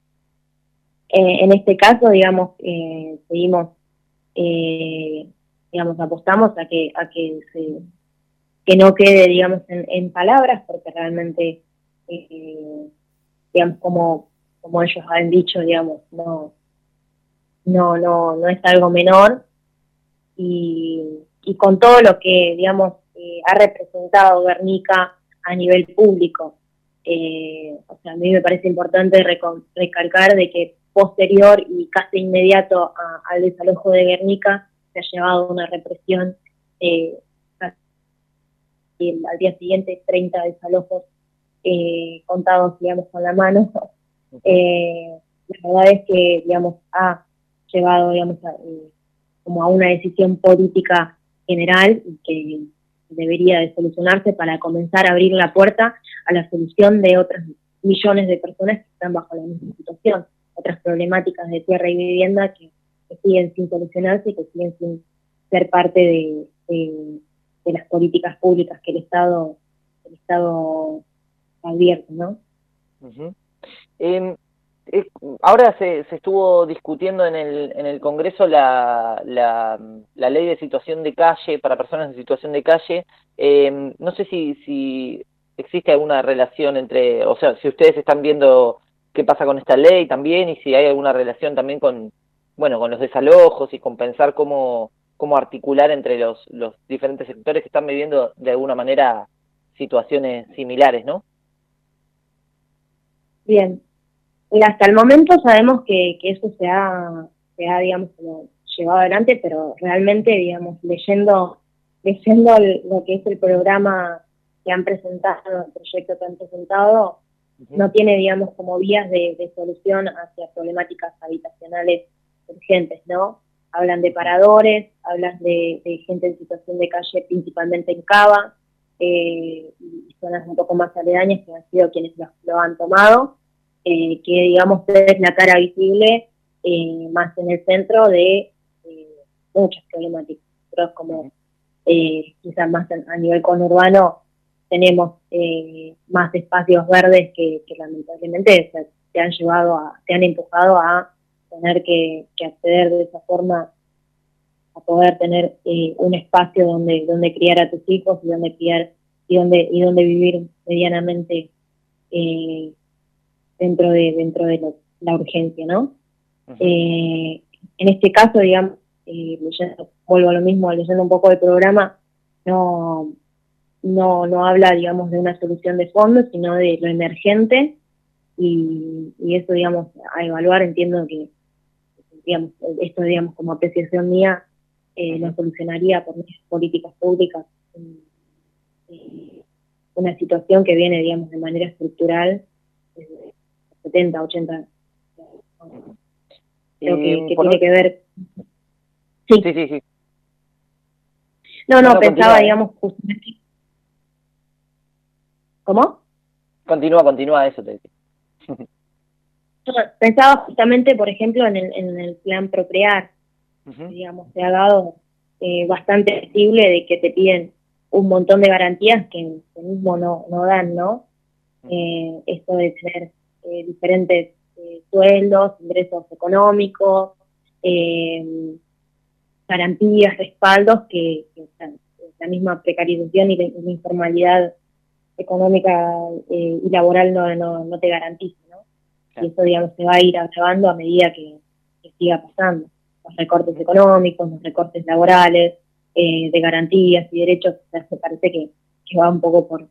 en este caso, digamos, eh, seguimos, eh, digamos, apostamos a que a que se que no quede, digamos, en, en palabras, porque realmente, eh, digamos, como como ellos han dicho, digamos, no no no no es algo menor, y, y con todo lo que, digamos, eh, ha representado Guernica a nivel público. Eh, o sea, a mí me parece importante recalcar de que posterior y casi inmediato a, al desalojo de Guernica se ha llevado una represión, eh, al día siguiente treinta desalojos eh, contados, digamos, con la mano. Eh, la verdad es que, digamos, ha llevado, digamos, a, eh, como a una decisión política general que debería de solucionarse para comenzar a abrir la puerta a la solución de otros millones de personas que están bajo la misma situación, otras problemáticas de tierra y vivienda que, que siguen sin solucionarse y que siguen sin ser parte de, de, de las políticas públicas que el Estado el Estado advierte, ¿no? Uh-huh. eh, eh, ahora se, se estuvo discutiendo en el, en el Congreso la, la, la ley de situación de calle para personas en situación de calle. Eh, no sé si, si existe alguna relación entre, o sea, si ustedes están viendo qué pasa con esta ley también, y si hay alguna relación también con, bueno, con los desalojos y con pensar cómo, cómo articular entre los, los diferentes sectores que están viviendo de alguna manera situaciones similares, ¿no? Bien. Y hasta el momento sabemos que, que eso se ha, se ha, digamos, como llevado adelante, pero realmente, digamos, leyendo, leyendo el, lo que es el programa que han presentado, el proyecto que han presentado, uh-huh. no tiene, digamos, como vías de, de solución hacia problemáticas habitacionales urgentes, ¿no? Hablan de paradores, hablan de, de gente en situación de calle, principalmente en Cava, eh, y zonas un poco más aledañas que han sido quienes lo, lo han tomado. Eh, que digamos es la cara visible eh, más en el centro de eh, muchas problemáticas. Nosotros como eh, quizás más en, a nivel conurbano tenemos eh, más espacios verdes que, que lamentablemente se, se han llevado a, se han empujado a tener que, que acceder de esa forma a poder tener eh, un espacio donde donde criar a tus hijos y donde criar y donde y donde vivir medianamente eh, dentro de dentro de lo, la urgencia, ¿no? Uh-huh. Eh, en este caso, digamos, eh, leyendo, vuelvo a lo mismo, leyendo un poco del programa, no, no, no habla, digamos, de una solución de fondo, sino de lo emergente, y, y eso, digamos, a evaluar, entiendo que, digamos, esto, digamos, como apreciación mía, eh, lo solucionaría por muchas políticas públicas, eh, una situación que viene, digamos, de manera estructural, desde setenta, ochenta, creo que, que tiene que ver Sí, sí, sí. sí. No, no, no pensaba, continúa, digamos, justamente... ¿Cómo? Continúa, continúa, eso te decía. Pensaba justamente, por ejemplo, en el, en el plan Procrear, uh-huh. digamos, se ha dado eh, bastante visible de que te piden un montón de garantías que, que mismo no, no dan, ¿no? Uh-huh. Eh, esto de tener eh, diferentes eh, sueldos, ingresos económicos, eh, garantías, respaldos que, que están, la misma precarización y la, y la informalidad económica eh, y laboral no, no, no te garantiza, ¿no? Claro. Y eso, digamos, se va a ir agravando a medida que, que siga pasando. Los recortes económicos, los recortes laborales, eh, de garantías y derechos, o sea, me parece que, que va un poco por...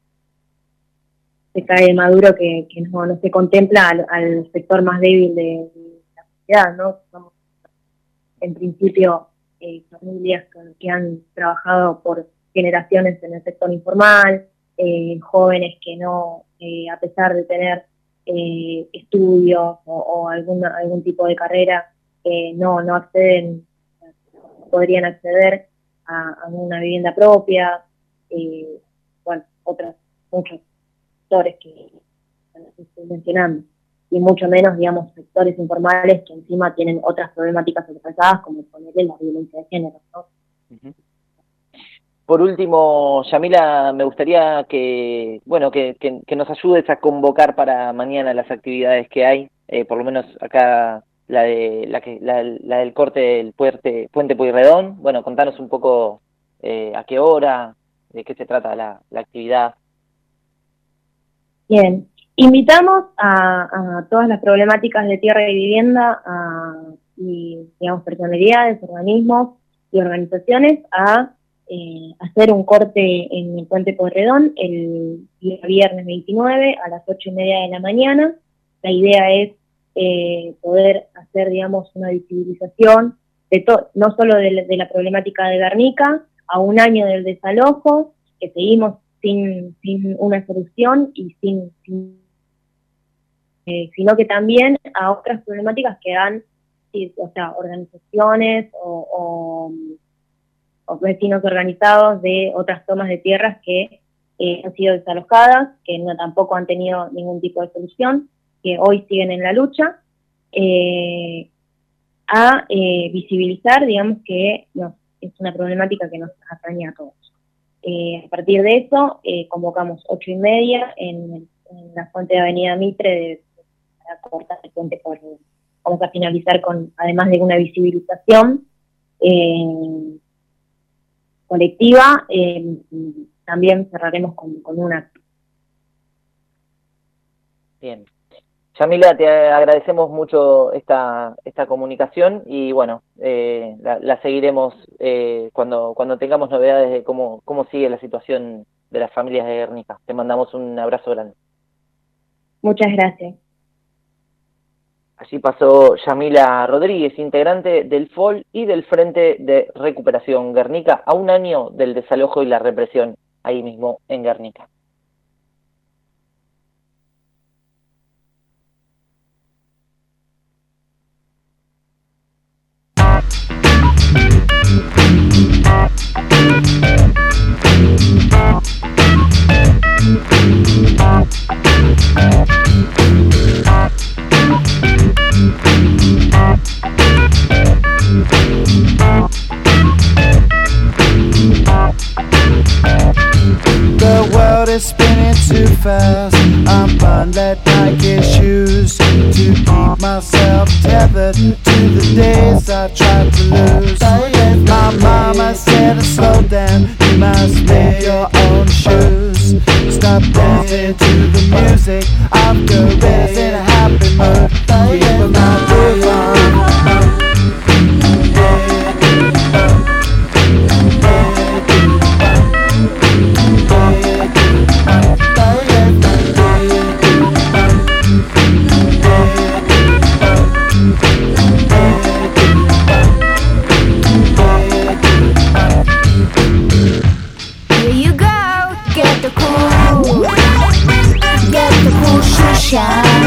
se cae de Maduro que, que no, no se contempla al, al sector más débil de, de la sociedad, ¿no? Somos, en principio, eh, familias que, que han trabajado por generaciones en el sector informal, eh, jóvenes que no, eh, a pesar de tener eh, estudios o, o alguna, algún tipo de carrera, eh, no, no acceden, podrían acceder a, a una vivienda propia, eh, bueno, otros, muchos sectores que estoy mencionando, y mucho menos, digamos, sectores informales que encima tienen otras problemáticas atravesadas, como ponerle la violencia de género, ¿no? Uh-huh. Por último, Yamila, me gustaría que, bueno, que, que, que nos ayudes a convocar para mañana las actividades que hay, eh, por lo menos acá la de la que la, la del corte del puente, puente Pueyrredón. Bueno, contanos un poco eh, a qué hora, de qué se trata la, la actividad. Bien, invitamos a, a todas las problemáticas de tierra y vivienda, a, y digamos personalidades, organismos y organizaciones a Eh, hacer un corte en el puente Pueyrredón el día viernes veintinueve a las ocho y media de la mañana. La idea es eh, poder hacer, digamos, una visibilización de to- no solo de, de la problemática de Guernica, a un año del desalojo, que seguimos sin, sin una solución y sin, sin eh, sino que también a otras problemáticas que dan, sí, o sea, organizaciones o, o o vecinos organizados de otras tomas de tierras que eh, han sido desalojadas, que no tampoco han tenido ningún tipo de solución, que hoy siguen en la lucha, eh, a eh, visibilizar, digamos, que no, es una problemática que nos atañe a todos. Eh, a partir de eso, eh, convocamos ocho y media en, en la fuente de Avenida Mitre de, de, para cortar el puente por... Vamos a finalizar con, además de una visibilización, eh, colectiva, eh, también cerraremos con, con un acto. Bien. Yamila, te agradecemos mucho esta esta comunicación y bueno, eh, la, la seguiremos eh, cuando cuando tengamos novedades de cómo, cómo sigue la situación de las familias de Guernica. Te mandamos un abrazo grande. Muchas gracias. Allí pasó Yamila Rodríguez, integrante del F O L y del Frente de Recuperación Guernica, a un año del desalojo y la represión ahí mismo en Guernica. The world is spinning too fast. I'm buying that Nike shoes to keep myself tethered to the days I tried to lose. My mama said to slow down, you must make your own shoes. Stop dancing to the music of gorillas in a happy mood. Keep my groove on. Shine.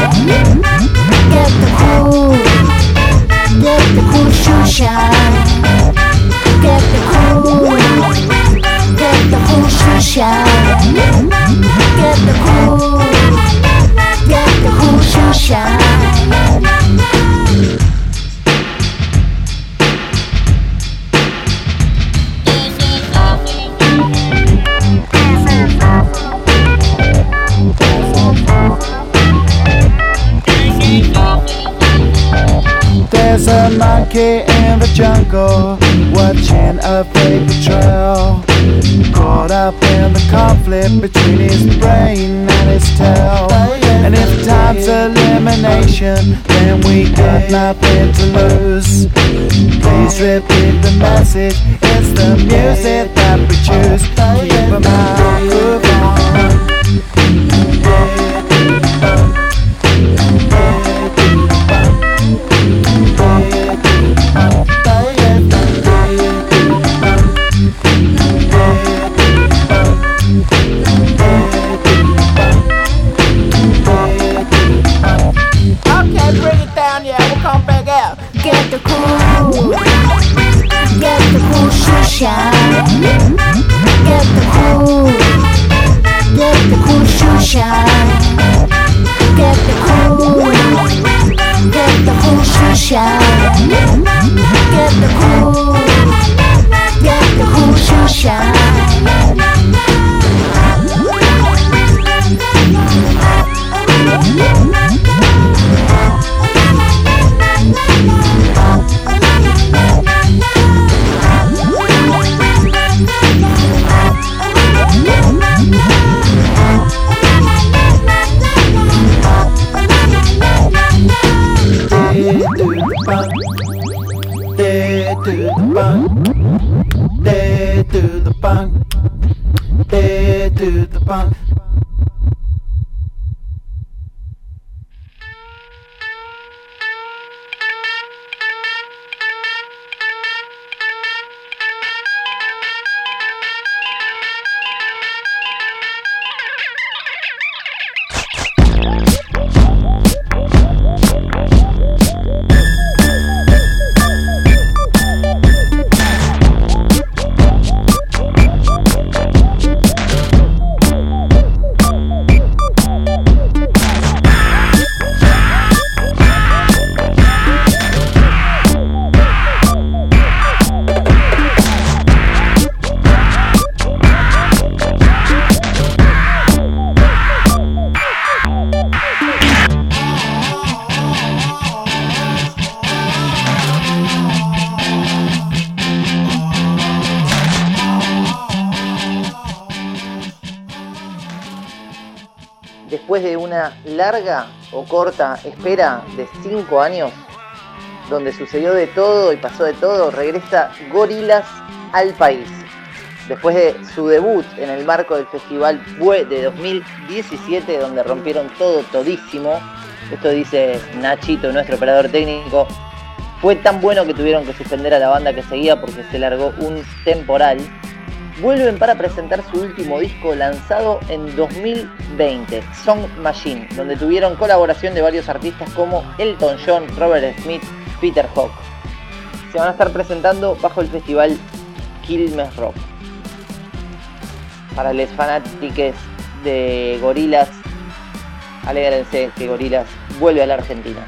cool shoe shine. Get the cool, get the cool shoe shine. Get the cool, get the cool shoe shine. There's a monkey in the jungle, watching a fake betrayal. Caught up in the conflict between his brain and his tail. And if time's elimination, then we got nothing to lose. Please repeat the message, it's the music that we choose. Keep 'em out, move on. Get the cool, get the cool shoe shine. Get the cool, get the cool shoe shine. Get the cool, get the cool shoe shine. Get the cool, get the cool shoe shine. Dead to the bunk, dead to the bunk. Después de una larga o corta espera de cinco años, donde sucedió de todo y pasó de todo, regresa Gorillaz al país. Después de su debut en el marco del Festival Bue de dos mil diecisiete, donde rompieron todo, todísimo. Esto dice Nachito, nuestro operador técnico. Fue tan bueno que tuvieron que suspender a la banda que seguía porque se largó un temporal. Vuelven para presentar su último disco lanzado en dos mil veinte, Song Machine, donde tuvieron colaboración de varios artistas como Elton John, Robert Smith, Peter Hook. Se van a estar presentando bajo el festival Quilmes Rock. Para los fanáticos de Gorillaz, alégrense que Gorillaz vuelve a la Argentina.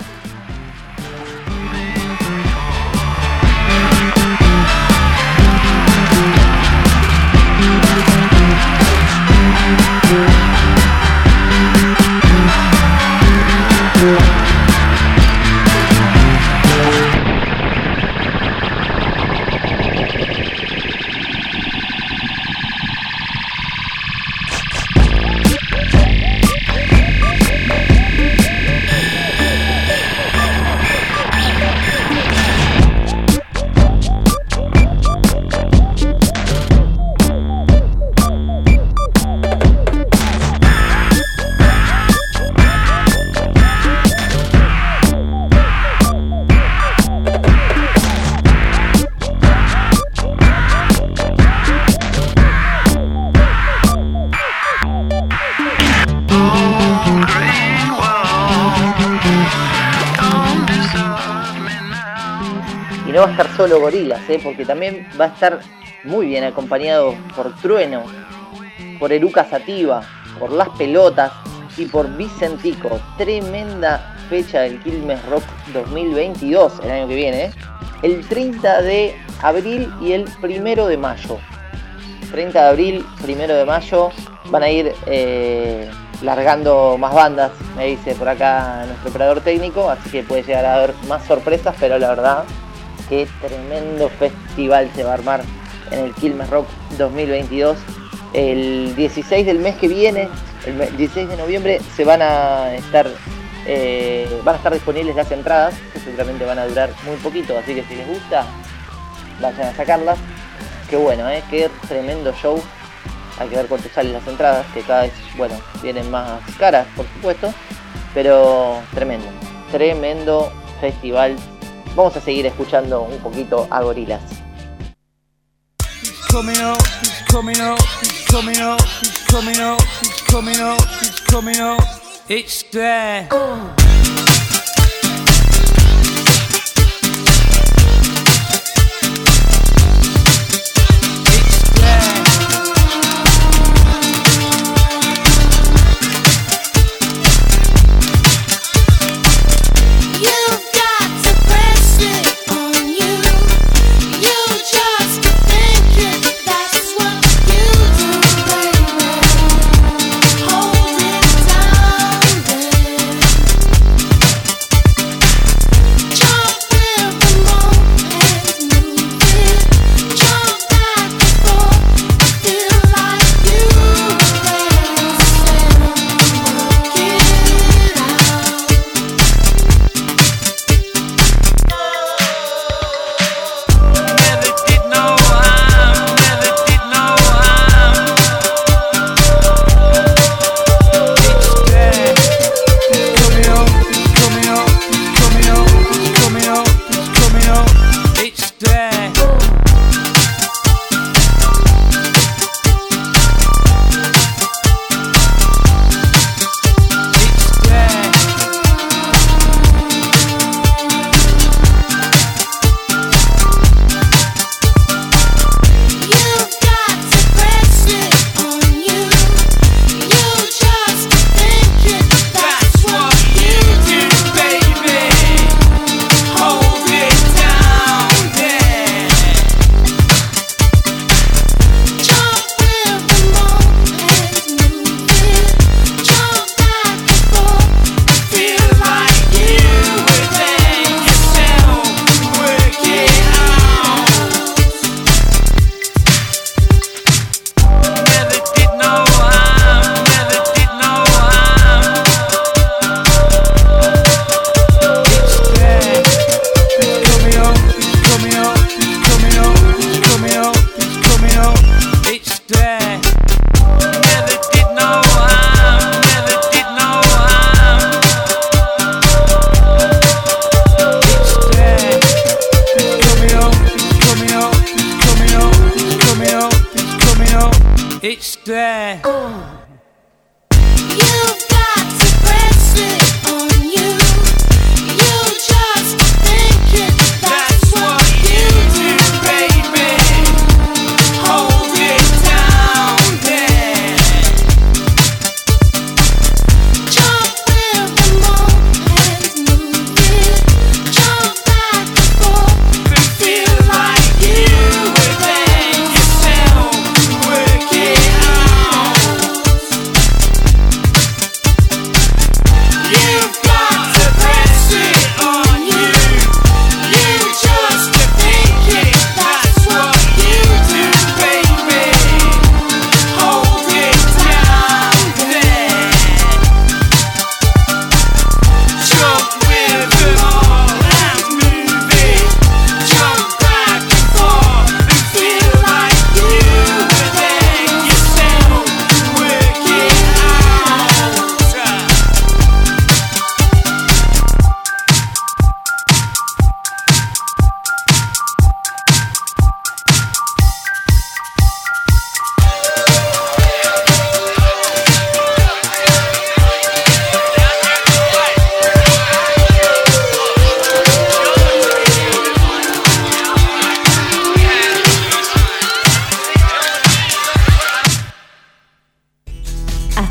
no va a estar solo Gorillaz, ¿eh? Porque también va a estar muy bien acompañado por Trueno, por Eruca Sativa, por Las Pelotas y por Vicentico. Tremenda fecha del Quilmes Rock dos mil veintidós, el año que viene, ¿eh? El treinta de abril y el primero de mayo. treinta de abril, primero de mayo, van a ir eh, largando más bandas, me dice por acá nuestro operador técnico, así que puede llegar a haber más sorpresas, pero la verdad, qué tremendo festival se va a armar en el Quilmes Rock dos mil veintidós. El dieciséis del mes que viene, el dieciséis de noviembre, se van a estar eh, van a estar disponibles las entradas, que seguramente van a durar muy poquito, así que si les gusta, vayan a sacarlas. Qué bueno, ¿eh? Qué tremendo show. Hay que ver cuánto salen las entradas, que cada vez, bueno, vienen más caras, por supuesto, pero tremendo, tremendo festival. Vamos a seguir escuchando un poquito a Gorillaz. Coming up, he's coming up, he's coming up, he's coming up, he's coming up, he's coming up. It's there.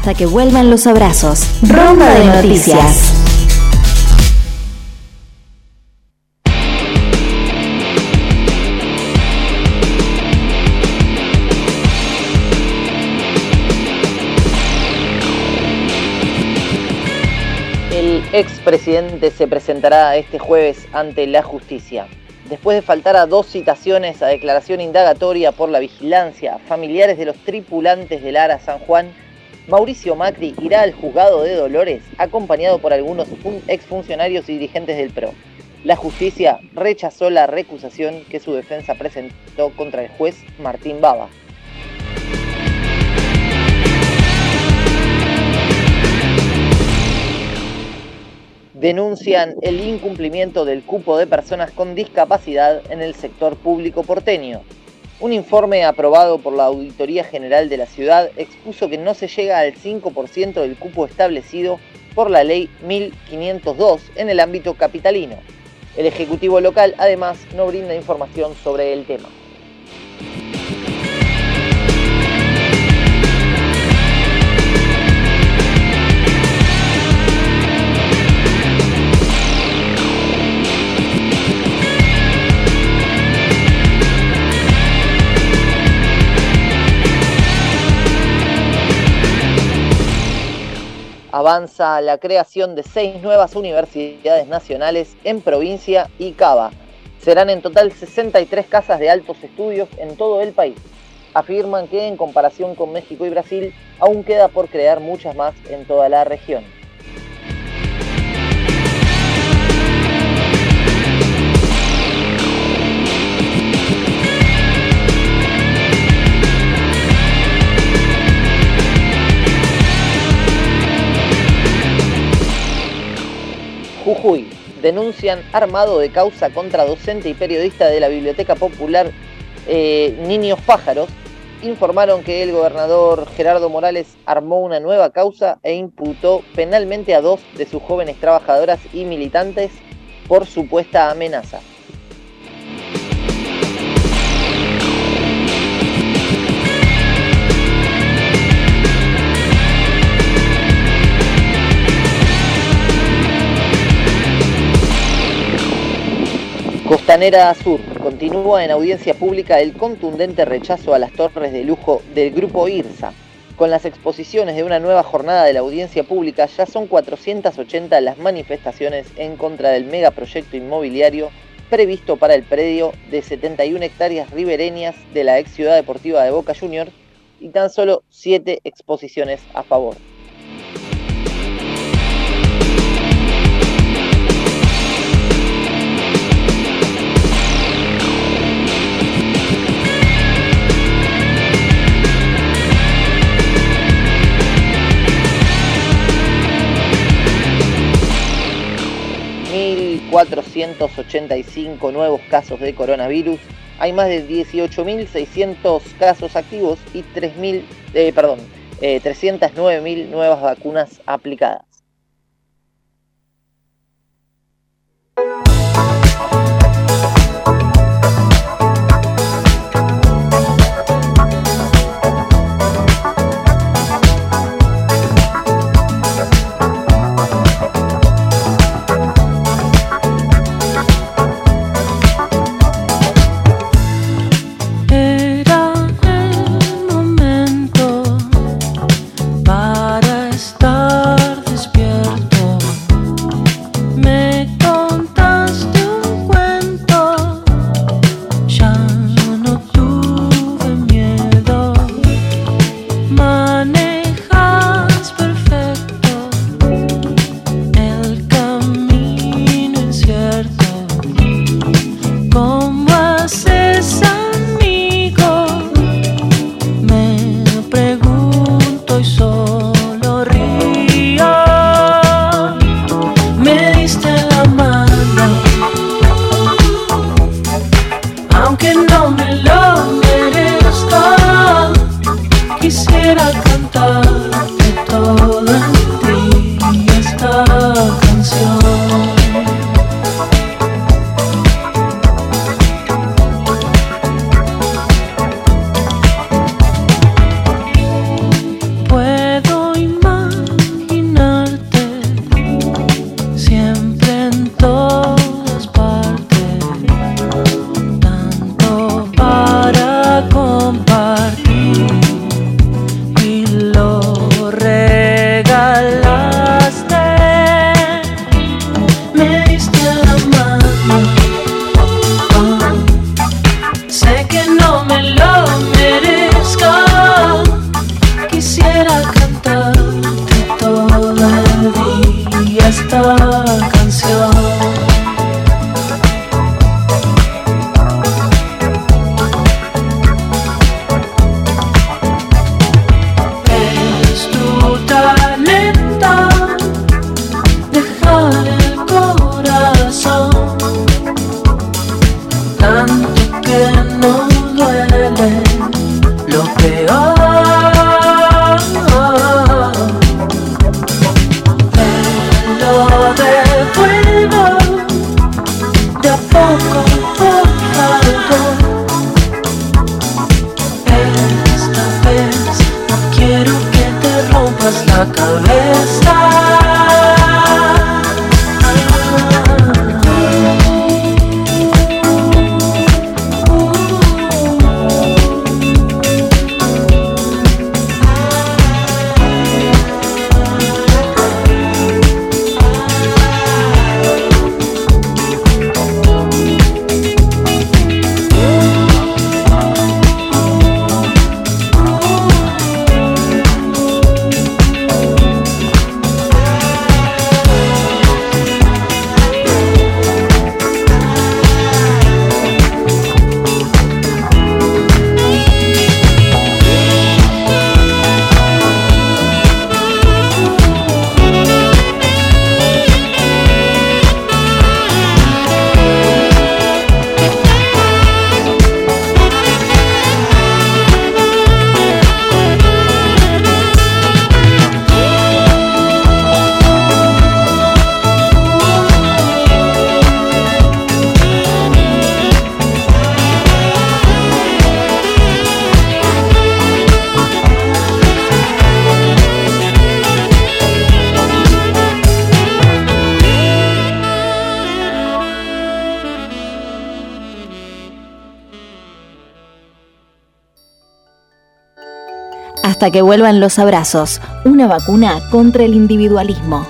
Hasta que vuelvan los abrazos. Ronda de noticias. El expresidente se presentará este jueves ante la justicia. Después de faltar a dos citaciones a declaración indagatoria por la vigilancia, familiares de los tripulantes del ARA San Juan, Mauricio Macri irá al juzgado de Dolores acompañado por algunos exfuncionarios y dirigentes del P R O. La justicia rechazó la recusación que su defensa presentó contra el juez Martín Baba. Denuncian el incumplimiento del cupo de personas con discapacidad en el sector público porteño. Un informe aprobado por la Auditoría General de la ciudad expuso que no se llega al cinco por ciento del cupo establecido por la Ley mil quinientos dos en el ámbito capitalino. El Ejecutivo local, además, no brinda información sobre el tema. Avanza la creación de seis nuevas universidades nacionales en provincia y Cava. Serán en total sesenta y tres casas de altos estudios en todo el país. Afirman que en comparación con México y Brasil, aún queda por crear muchas más en toda la región. Jujuy. Denuncian armado de causa contra docente y periodista de la Biblioteca Popular eh, Niños Pájaros. Informaron que el gobernador Gerardo Morales armó una nueva causa e imputó penalmente a dos de sus jóvenes trabajadoras y militantes por supuesta amenaza. Costanera Sur. Continúa en audiencia pública el contundente rechazo a las torres de lujo del grupo IRSA. Con las exposiciones de una nueva jornada de la audiencia pública, ya son cuatrocientas ochenta las manifestaciones en contra del megaproyecto inmobiliario previsto para el predio de setenta y una hectáreas ribereñas de la ex ciudad deportiva de Boca Juniors y tan solo siete exposiciones a favor. mil cuatrocientos ochenta y cinco nuevos casos de coronavirus, hay más de dieciocho mil seiscientos casos activos y tres mil, eh, perdón, eh, trescientos nueve mil nuevas vacunas aplicadas. Puedo Hasta que vuelvan los abrazos, una vacuna contra el individualismo.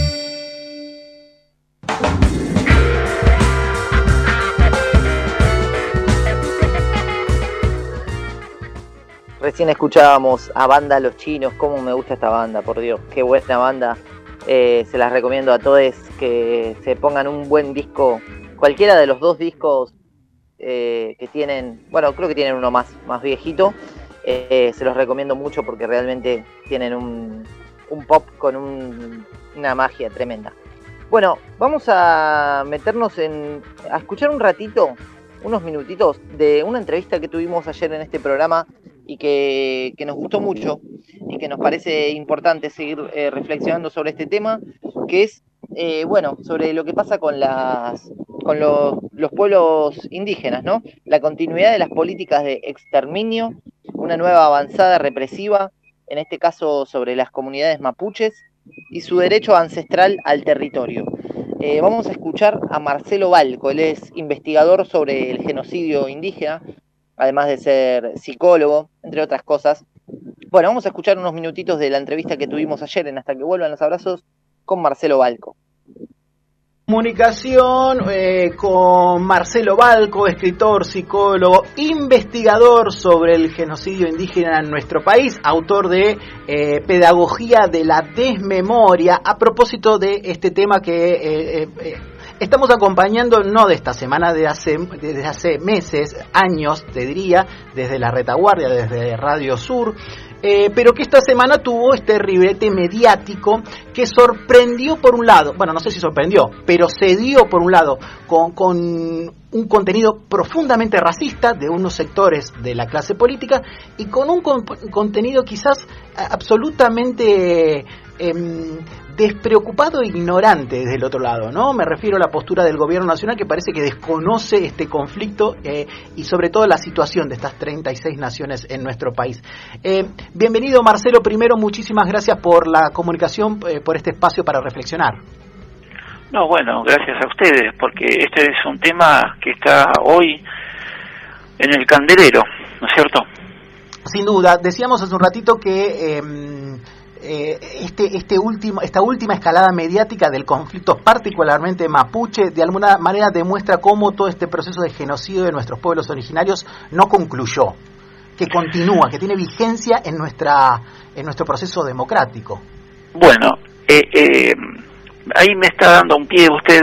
Recién escuchábamos a Banda Los Chinos. Cómo me gusta esta banda, por Dios, qué buena banda. Eh, se las recomiendo a todos que se pongan un buen disco, cualquiera de los dos discos eh, que tienen. Bueno, creo que tienen uno más, más viejito. Eh, se los recomiendo mucho porque realmente tienen un, un pop con un, una magia tremenda. Bueno, vamos a meternos en a escuchar un ratito, unos minutitos de una entrevista que tuvimos ayer en este programa y que, que nos gustó mucho y que nos parece importante seguir eh, reflexionando sobre este tema, que es, eh, bueno, sobre lo que pasa con las con los, los pueblos indígenas, ¿no? La continuidad de las políticas de exterminio, una nueva avanzada represiva, en este caso sobre las comunidades mapuches, y su derecho ancestral al territorio. Eh, vamos a escuchar a Marcelo Balco. Él es investigador sobre el genocidio indígena, además de ser psicólogo, entre otras cosas. Bueno, vamos a escuchar unos minutitos de la entrevista que tuvimos ayer en Hasta que vuelvan los abrazos con Marcelo Balco. Comunicación eh, con Marcelo Balco, escritor, psicólogo, investigador sobre el genocidio indígena en nuestro país, autor de eh, Pedagogía de la Desmemoria, a propósito de este tema que eh, eh, estamos acompañando no de esta semana, de hace, desde hace meses, años, te diría, desde la retaguardia, desde Radio Sur. Eh, pero que esta semana tuvo este ribete mediático que sorprendió por un lado, bueno, no sé si sorprendió, pero se dio por un lado con, con un contenido profundamente racista de unos sectores de la clase política y con un con, contenido quizás absolutamente eh, despreocupado e ignorante desde el otro lado, ¿no? Me refiero a la postura del gobierno nacional, que parece que desconoce este conflicto eh, y sobre todo la situación de estas treinta y seis naciones en nuestro país. Eh, bienvenido, Marcelo. Primero, muchísimas gracias por la comunicación, eh, por este espacio para reflexionar. No, bueno, gracias a ustedes, porque este es un tema que está hoy en el candelero, ¿no es cierto? Sin duda. Decíamos hace un ratito que... Eh, Eh, este, este último, esta última escalada mediática del conflicto particularmente mapuche de alguna manera demuestra cómo todo este proceso de genocidio de nuestros pueblos originarios no concluyó, que continúa, que tiene vigencia en nuestra en nuestro proceso democrático. Bueno, eh, eh, ahí me está dando un pie usted.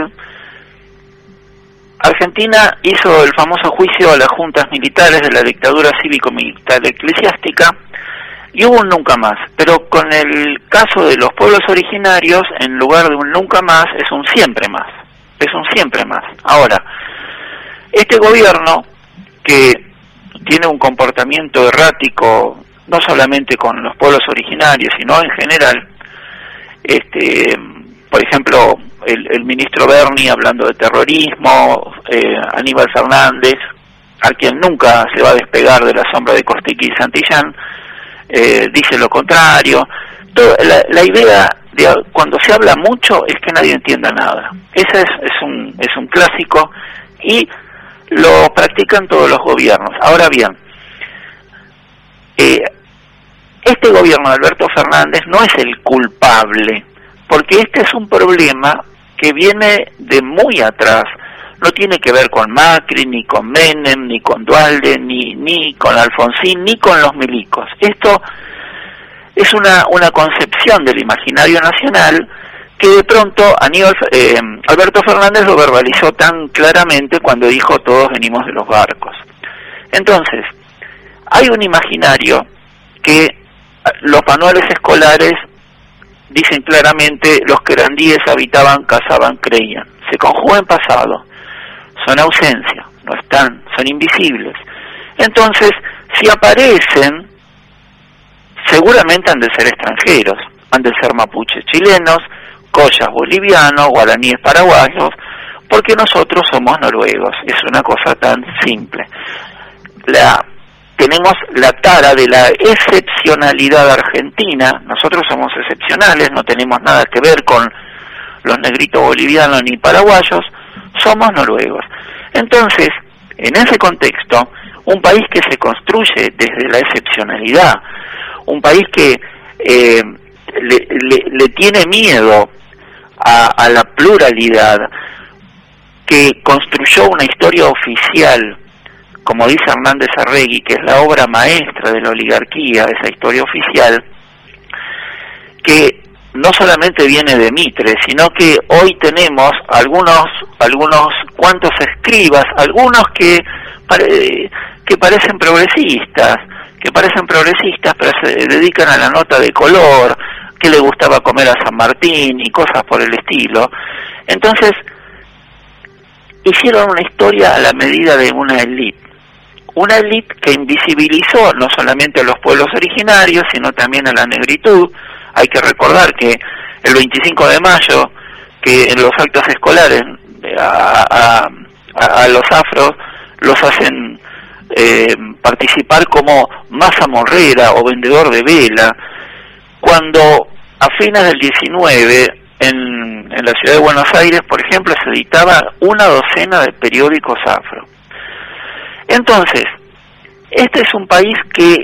Argentina hizo el famoso juicio a las juntas militares de la dictadura cívico-militar eclesiástica y hubo un nunca más, pero con el caso de los pueblos originarios, en lugar de un nunca más, es un siempre más, es un siempre más. Ahora, este gobierno, que tiene un comportamiento errático, no solamente con los pueblos originarios, sino en general, este, por ejemplo, el, el ministro Berni hablando de terrorismo, eh, Aníbal Fernández, a quien nunca se va a despegar de la sombra de Costiqui y Santillán, Eh, dice lo contrario. Todo, la, la idea de cuando se habla mucho es que nadie entienda nada. Ese es, es un es un clásico y lo practican todos los gobiernos. Ahora bien, eh, este gobierno de Alberto Fernández no es el culpable, porque este es un problema que viene de muy atrás. No tiene que ver con Macri, ni con Menem, ni con Duhalde, ni ni con Alfonsín, ni con los milicos. Esto es una una concepción del imaginario nacional que de pronto Aníbal, eh, Alberto Fernández lo verbalizó tan claramente cuando dijo todos venimos de los barcos. Entonces, hay un imaginario que los manuales escolares dicen claramente: los querandíes habitaban, cazaban, creían. Se conjuga en pasado. Son ausencia, no están, son invisibles. Entonces, si aparecen, seguramente han de ser extranjeros, han de ser mapuches chilenos, collas bolivianos, guaraníes paraguayos, porque nosotros somos noruegos. Es una cosa tan simple. La, tenemos la tara de la excepcionalidad argentina. Nosotros somos excepcionales, no tenemos nada que ver con los negritos bolivianos ni paraguayos. Somos noruegos. Entonces, en ese contexto, un país que se construye desde la excepcionalidad, un país que eh, le, le, le tiene miedo a, a la pluralidad, que construyó una historia oficial, como dice Hernández Arregui, que es la obra maestra de la oligarquía, esa historia oficial, que no solamente viene de Mitre, sino que hoy tenemos algunos algunos cuantos escribas, algunos que pare, que parecen progresistas, que parecen progresistas, pero se dedican a la nota de color, que le gustaba comer a San Martín y cosas por el estilo. Entonces, hicieron una historia a la medida de una élite, una élite que invisibilizó no solamente a los pueblos originarios, sino también a la negritud. Hay que recordar que el veinticinco de mayo, que en los actos escolares a, a, a, a los afros los hacen eh, participar como masa morrera o vendedor de vela, cuando a fines del diecinueve en, en la ciudad de Buenos Aires, por ejemplo, se editaba una docena de periódicos afro. Entonces, este es un país que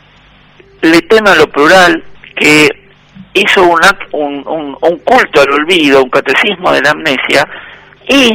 le teme a lo plural, que hizo un, un, un, un culto al olvido, un catecismo de la amnesia, y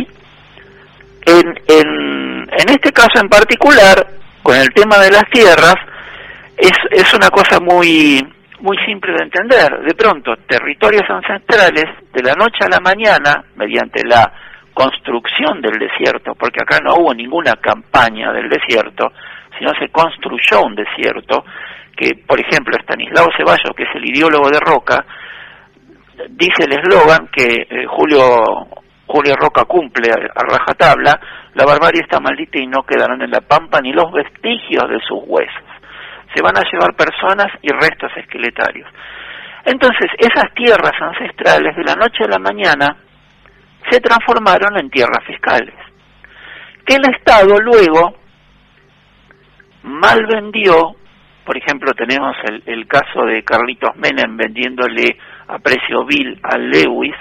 en, en, en este caso en particular, con el tema de las tierras, es, es una cosa muy, muy simple de entender. De pronto, territorios ancestrales, de la noche a la mañana, mediante la construcción del desierto, porque acá no hubo ninguna campaña del desierto, sino se construyó un desierto, que, por ejemplo, Estanislao Ceballos, que es el ideólogo de Roca, dice el eslogan que eh, Julio Julio Roca cumple a, a rajatabla: la barbarie está maldita y no quedarán en la pampa ni los vestigios de sus huesos. Se van a llevar personas y restos esqueletarios. Entonces, esas tierras ancestrales, de la noche a la mañana, se transformaron en tierras fiscales, que el Estado luego mal vendió. Por ejemplo, tenemos el, el caso de Carlitos Menem vendiéndole a precio vil a Lewis,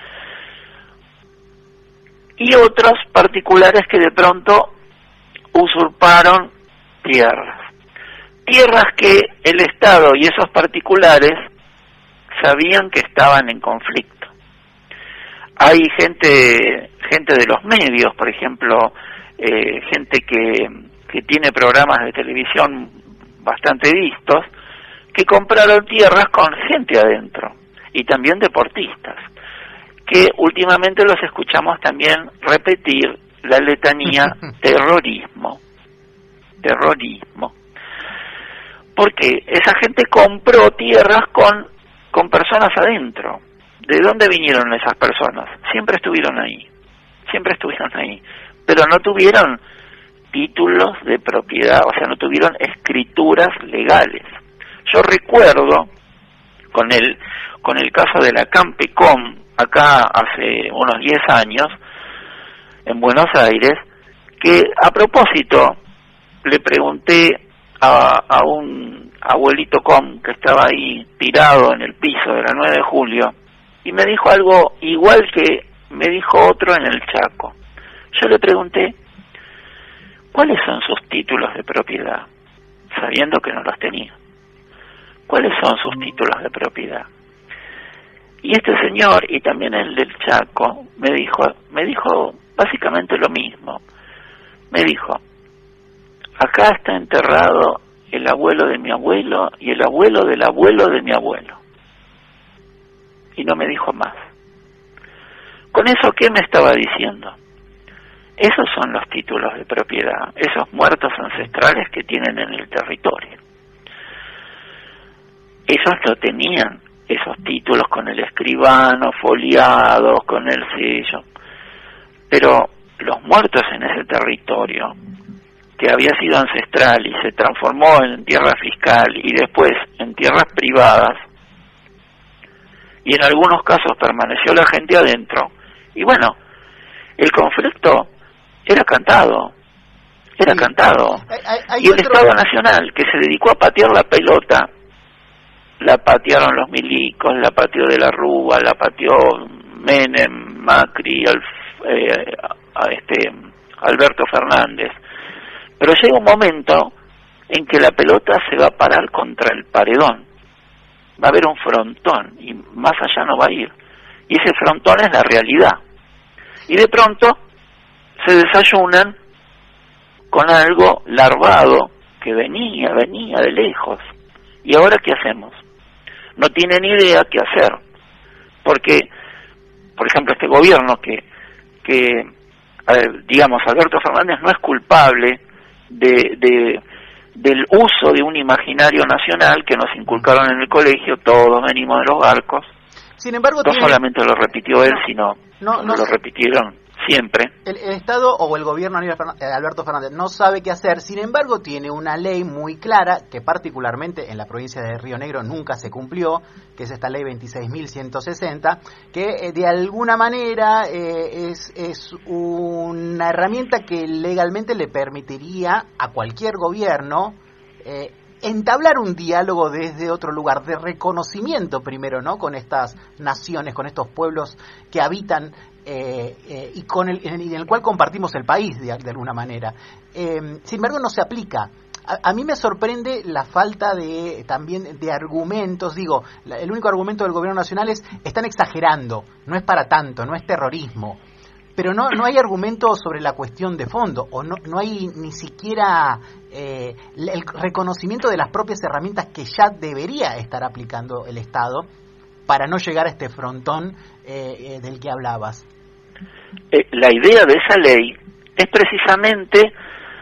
y otros particulares que de pronto usurparon tierras. Tierras que el Estado y esos particulares sabían que estaban en conflicto. Hay gente gente de los medios, por ejemplo, eh, gente que, que tiene programas de televisión bastante vistos, que compraron tierras con gente adentro, y también deportistas, que últimamente los escuchamos también repetir la letanía terrorismo, terrorismo, porque esa gente compró tierras con, con personas adentro. ¿De dónde vinieron esas personas? Siempre estuvieron ahí, siempre estuvieron ahí, pero no tuvieron títulos de propiedad, o sea, no tuvieron escrituras legales. Yo recuerdo con el con el caso de la Campecom, acá hace unos diez años, en Buenos Aires, que a propósito le pregunté a, a un abuelito com que estaba ahí tirado en el piso de la nueve de julio, y me dijo algo igual que me dijo otro en el Chaco. Yo le pregunté: ¿cuáles son sus títulos de propiedad? Sabiendo que no los tenía. ¿Cuáles son sus títulos de propiedad? Y este señor, y también el del Chaco, me dijo, me dijo básicamente lo mismo. Me dijo: acá está enterrado el abuelo de mi abuelo y el abuelo del abuelo de mi abuelo. Y no me dijo más. ¿Con eso qué me estaba diciendo? Esos son los títulos de propiedad, esos muertos ancestrales que tienen en el territorio. Esos lo tenían, esos títulos con el escribano, foliados, con el sello. Pero los muertos en ese territorio, que había sido ancestral y se transformó en tierra fiscal y después en tierras privadas, y en algunos casos permaneció la gente adentro, y bueno, el conflicto era cantado, era cantado. Hay, hay, hay y el otro... Estado Nacional, que se dedicó a patear la pelota, la patearon los milicos, la pateó de la Rúa, la pateó Menem, Macri, al, eh, a este Alberto Fernández. Pero llega un momento en que la pelota se va a parar contra el paredón. Va a haber un frontón y más allá no va a ir. Y ese frontón es la realidad. Y de pronto se desayunan con algo larvado que venía, venía de lejos. ¿Y ahora qué hacemos? No tienen idea qué hacer. Porque, por ejemplo, este gobierno que, que a ver, digamos, Alberto Fernández no es culpable de, de del uso de un imaginario nacional que nos inculcaron en el colegio, todos venimos de los barcos. Sin embargo, no tiene... solamente lo repitió él, no, sino no, no, lo repitieron siempre. El, el Estado o el gobierno de Alberto Fernández no sabe qué hacer, sin embargo tiene una ley muy clara que particularmente en la provincia de Río Negro nunca se cumplió, que es esta ley veintiséis mil ciento sesenta, que eh, de alguna manera eh, es, es una herramienta que legalmente le permitiría a cualquier gobierno eh, entablar un diálogo desde otro lugar, de reconocimiento primero, ¿no? Con estas naciones, con estos pueblos que habitan eh, eh, y con el, en, el, en el cual compartimos el país de, de alguna manera. Eh, sin embargo, no se aplica. A, a mí me sorprende la falta de también de argumentos. Digo, la, el único argumento del gobierno nacional es están exagerando, no es para tanto, no es terrorismo. Pero no no hay argumentos sobre la cuestión de fondo, o no no hay ni siquiera eh, el reconocimiento de las propias herramientas que ya debería estar aplicando el Estado para no llegar a este frontón eh, eh, del que hablabas. Eh, la idea de esa ley es precisamente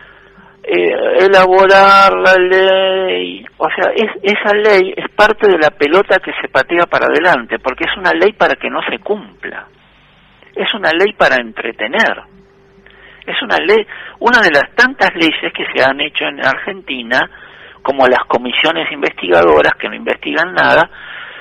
eh, elaborar la ley, o sea, es, esa ley es parte de la pelota que se patea para adelante, porque es una ley para que no se cumpla. Es una ley para entretener. Es una ley, una de las tantas leyes que se han hecho en Argentina, como las comisiones investigadoras que no investigan nada,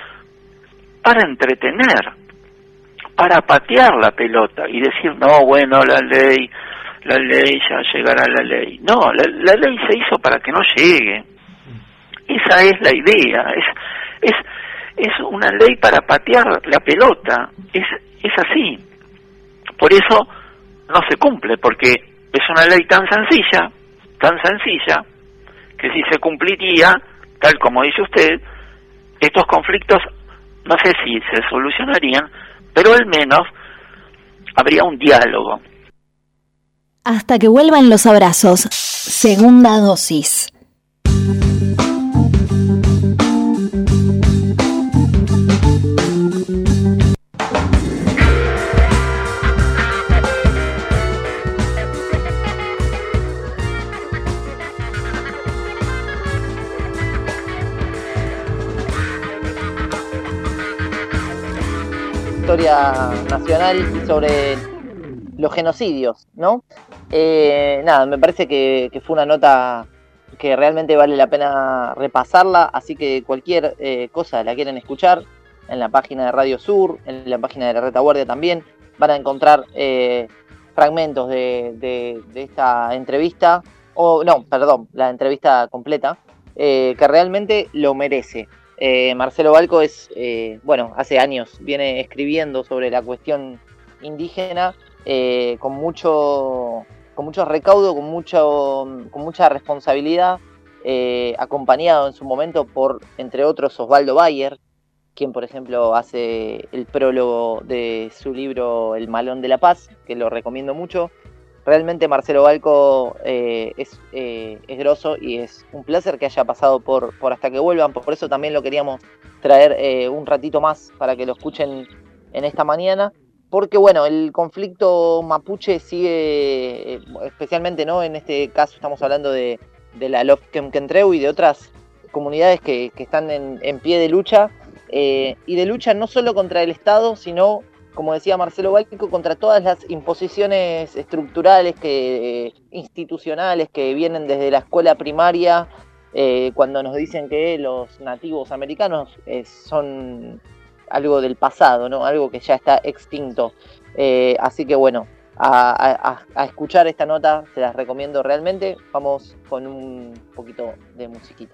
para entretener, para patear la pelota y decir, no, bueno, la ley, la ley, ya llegará la ley. No, la, la ley se hizo para que no llegue. Esa es la idea. Es, es, es una ley para patear la pelota. Es, es así. Por eso no se cumple, porque es una ley tan sencilla, tan sencilla, que si se cumpliría, tal como dice usted, estos conflictos no sé si se solucionarían, pero al menos habría un diálogo. Hasta que vuelvan los abrazos. Segunda dosis. Historia nacional sobre los genocidios, ¿no? Eh, nada, me parece que, que fue una nota que realmente vale la pena repasarla, así que cualquier eh, cosa la quieren escuchar en la página de Radio Sur, en la página de la Retaguardia también, van a encontrar eh, fragmentos de, de, de esta entrevista, o no, perdón, la entrevista completa, eh, que realmente lo merece. Eh, Marcelo Balco es, eh, bueno, hace años viene escribiendo sobre la cuestión indígena eh, con mucho con mucho recaudo, con mucho con mucha responsabilidad, eh, acompañado en su momento por, entre otros, Osvaldo Bayer, quien, por ejemplo, hace el prólogo de su libro El Malón de la Paz, que lo recomiendo mucho. Realmente Marcelo Balco eh, es, eh, es groso y es un placer que haya pasado por, por Hasta que Vuelvan. Por eso también lo queríamos traer eh, un ratito más para que lo escuchen en esta mañana. Porque bueno, el conflicto mapuche sigue, eh, especialmente no en este caso estamos hablando de, de la Lofquenquentreu y de otras comunidades que, que están en, en pie de lucha. Eh, y de lucha no solo contra el Estado, sino, como decía Marcelo Balco, contra todas las imposiciones estructurales, que, eh, institucionales que vienen desde la escuela primaria, eh, cuando nos dicen que los nativos americanos eh, son algo del pasado, ¿no? Algo que ya está extinto. Eh, así que bueno, a, a, a escuchar esta nota, se las recomiendo realmente. Vamos con un poquito de musiquita.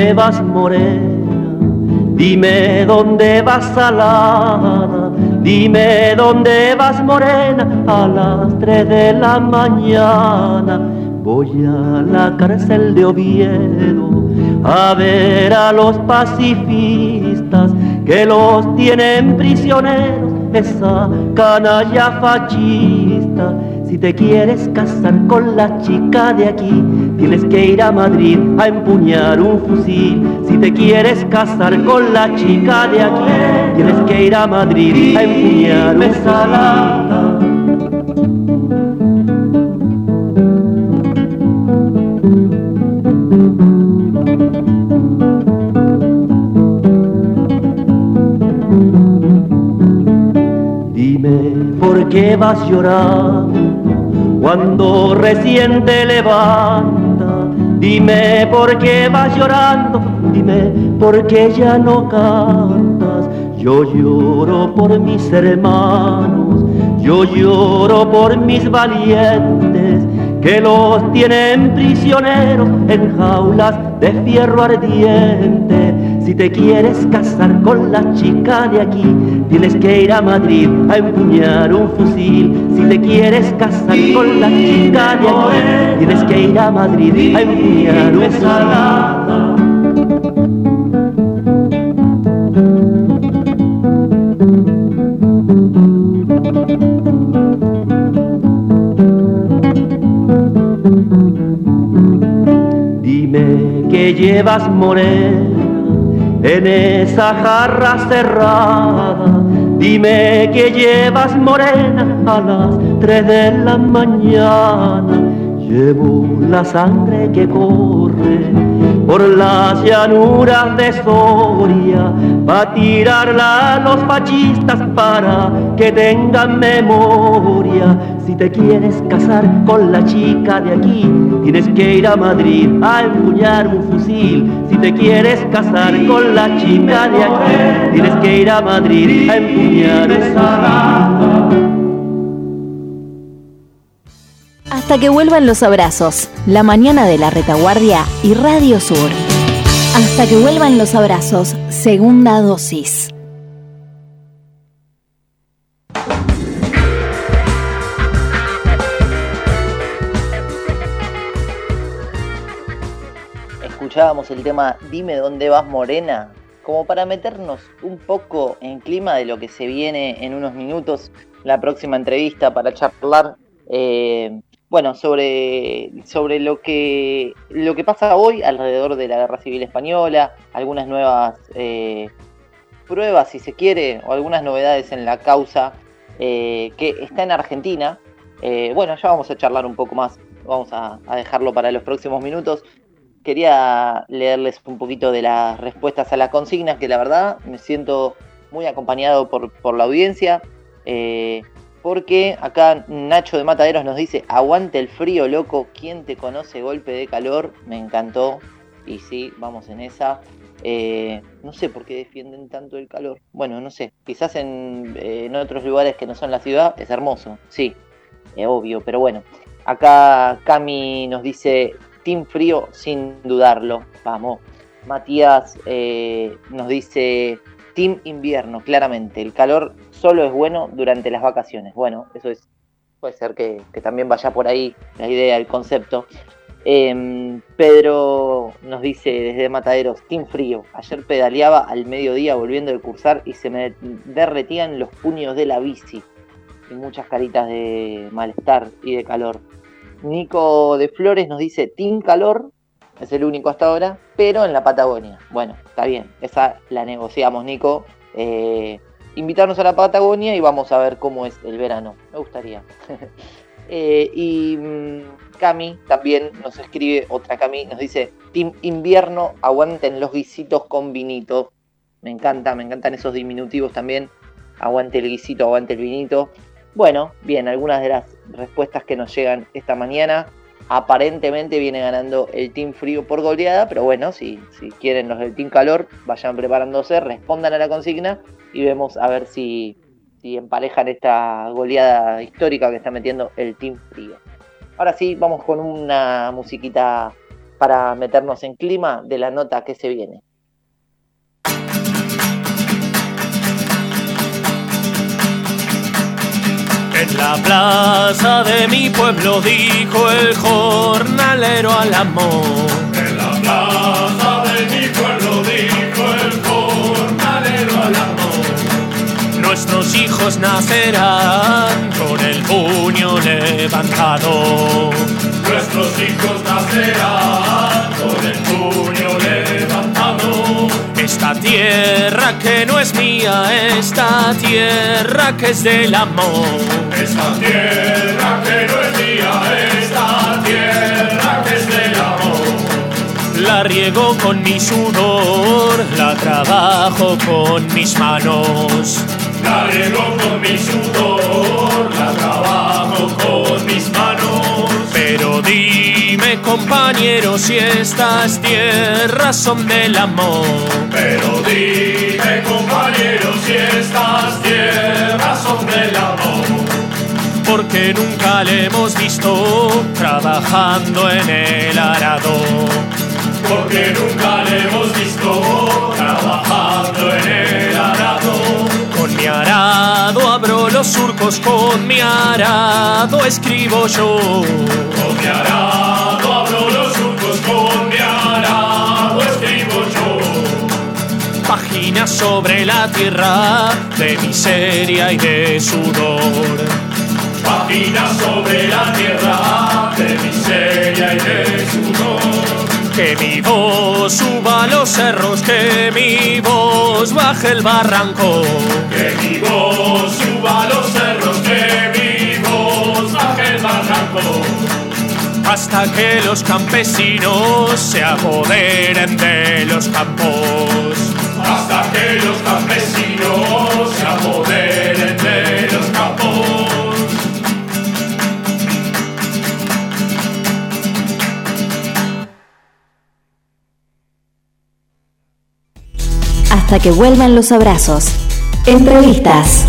dónde vas, morena, dime dónde vas, salada, dime dónde vas, morena, a las tres de la mañana. Voy a la cárcel de Oviedo a ver a los pacifistas que los tienen prisioneros, esa canalla fascista. Si te quieres casar con la chica de aquí, tienes que ir a Madrid a empuñar un fusil. Si te quieres casar con la chica de aquí, tienes que ir a Madrid a empuñar un fusil. ¿Por qué vas llorando cuando recién te levantas? Dime por qué vas llorando, dime por qué ya no cantas. Yo lloro por mis hermanos, yo lloro por mis valientes, que los tienen prisioneros en jaulas de fierro ardiente. Si te quieres casar con la chica de aquí, tienes que ir a Madrid a empuñar un fusil. Si te quieres casar con la chica de aquí, tienes que ir a Madrid a empuñar un fusil. Dime que llevas, morena, en esa jarra cerrada, dime que llevas, morena, a las tres de la mañana. Llevo la sangre que corre por las llanuras de Soria, pa' tirarla a los fascistas para que tengan memoria. Si te quieres casar con la chica de aquí, tienes que ir a Madrid a empuñar un fusil. Si te quieres casar con la chica de aquí, tienes que ir a Madrid a empuñar un fusil. Hasta que vuelvan los abrazos, la mañana de la retaguardia y Radio Sur. Hasta que vuelvan los abrazos, segunda dosis. Escuchábamos el tema Dime dónde vas, morena, como para meternos un poco en clima de lo que se viene en unos minutos, la próxima entrevista para charlar eh, bueno, sobre, sobre lo que lo que pasa hoy alrededor de la Guerra Civil Española, algunas nuevas eh, pruebas, si se quiere, o algunas novedades en la causa eh, que está en Argentina. Eh, bueno, ya vamos a charlar un poco más, vamos a, a dejarlo para los próximos minutos. Quería leerles un poquito de las respuestas a las consignas, que la verdad me siento muy acompañado por, por la audiencia. Eh, Porque acá Nacho de Mataderos nos dice: aguante el frío, loco, ¿quién te conoce golpe de calor? Me encantó. Y sí, vamos en esa. Eh, no sé por qué defienden tanto el calor. Bueno, no sé. Quizás en, eh, en otros lugares que no son la ciudad es hermoso. Sí, es obvio, pero bueno. Acá Cami nos dice: team frío sin dudarlo. Vamos. Matías eh, nos dice: team invierno, claramente. El calor solo es bueno durante las vacaciones. Bueno, eso es, puede ser que, que también vaya por ahí la idea, el concepto. Eh, Pedro nos dice desde Mataderos: team frío. Ayer pedaleaba al mediodía volviendo de cursar y se me derretían los puños de la bici. Y muchas caritas de malestar y de calor. Nico de Flores nos dice: team calor. Es el único hasta ahora, pero en la Patagonia. Bueno, está bien, esa la negociamos, Nico. Eh, invitarnos a la Patagonia y vamos a ver cómo es el verano. Me gustaría. eh, y mmm, Cami también nos escribe, otra Cami, nos dice: team invierno, aguanten los guisitos con vinito. Me encanta, me encantan esos diminutivos también. Aguante el guisito, aguante el vinito. Bueno, bien, algunas de las respuestas que nos llegan esta mañana. Aparentemente viene ganando el team frío por goleada, pero bueno, si, si quieren los del team calor, vayan preparándose, respondan a la consigna y vemos a ver si, si emparejan esta goleada histórica que está metiendo el team frío. Ahora sí, vamos con una musiquita para meternos en clima de la nota que se viene. En la plaza de mi pueblo dijo el jornalero al amor. En la plaza de mi pueblo dijo el jornalero al amor. Nuestros hijos nacerán con el puño levantado. Nuestros hijos nacerán con el puño levantado. Esta tierra que no es mía, esta tierra que es del amor. Esta tierra que no es mía, esta tierra que es del amor. La riego con mi sudor, la trabajo con mis manos. La riego con mi sudor, la trabajo con mis manos. Pero dime, compañero, si estas tierras son del amor. Pero dime, compañero, si estas tierras son del amor. Porque nunca le hemos visto trabajando en el arado. Porque nunca le hemos visto trabajando en el arado. Con mi arado abro los surcos, con mi arado escribo yo. Con mi arado abro los surcos, con mi arado escribo yo. Páginas sobre la tierra de miseria y de sudor. Páginas sobre la tierra de miseria y de sudor. Que mi voz suba a los cerros, que mi voz baje el barranco. Que mi voz suba a los cerros, que mi voz baje el barranco. Hasta que los campesinos se apoderen de los campos. Hasta que los campesinos se apoderen de los campos. Hasta que vuelvan los abrazos. Entrevistas.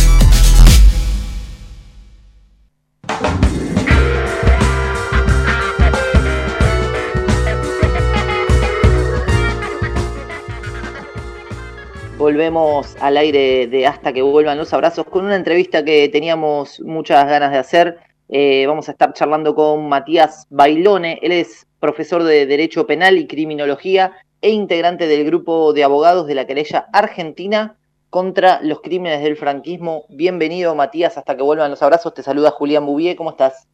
Volvemos al aire de Hasta que vuelvan los abrazos con una entrevista que teníamos muchas ganas de hacer. Eh, vamos a estar charlando con Matías Bailone. Él es profesor de Derecho Penal y Criminología e integrante del grupo de abogados de la querella argentina contra los crímenes del franquismo. Bienvenido, Matías, Hasta que vuelvan los abrazos. Te saluda Julián Bouvier, ¿cómo estás?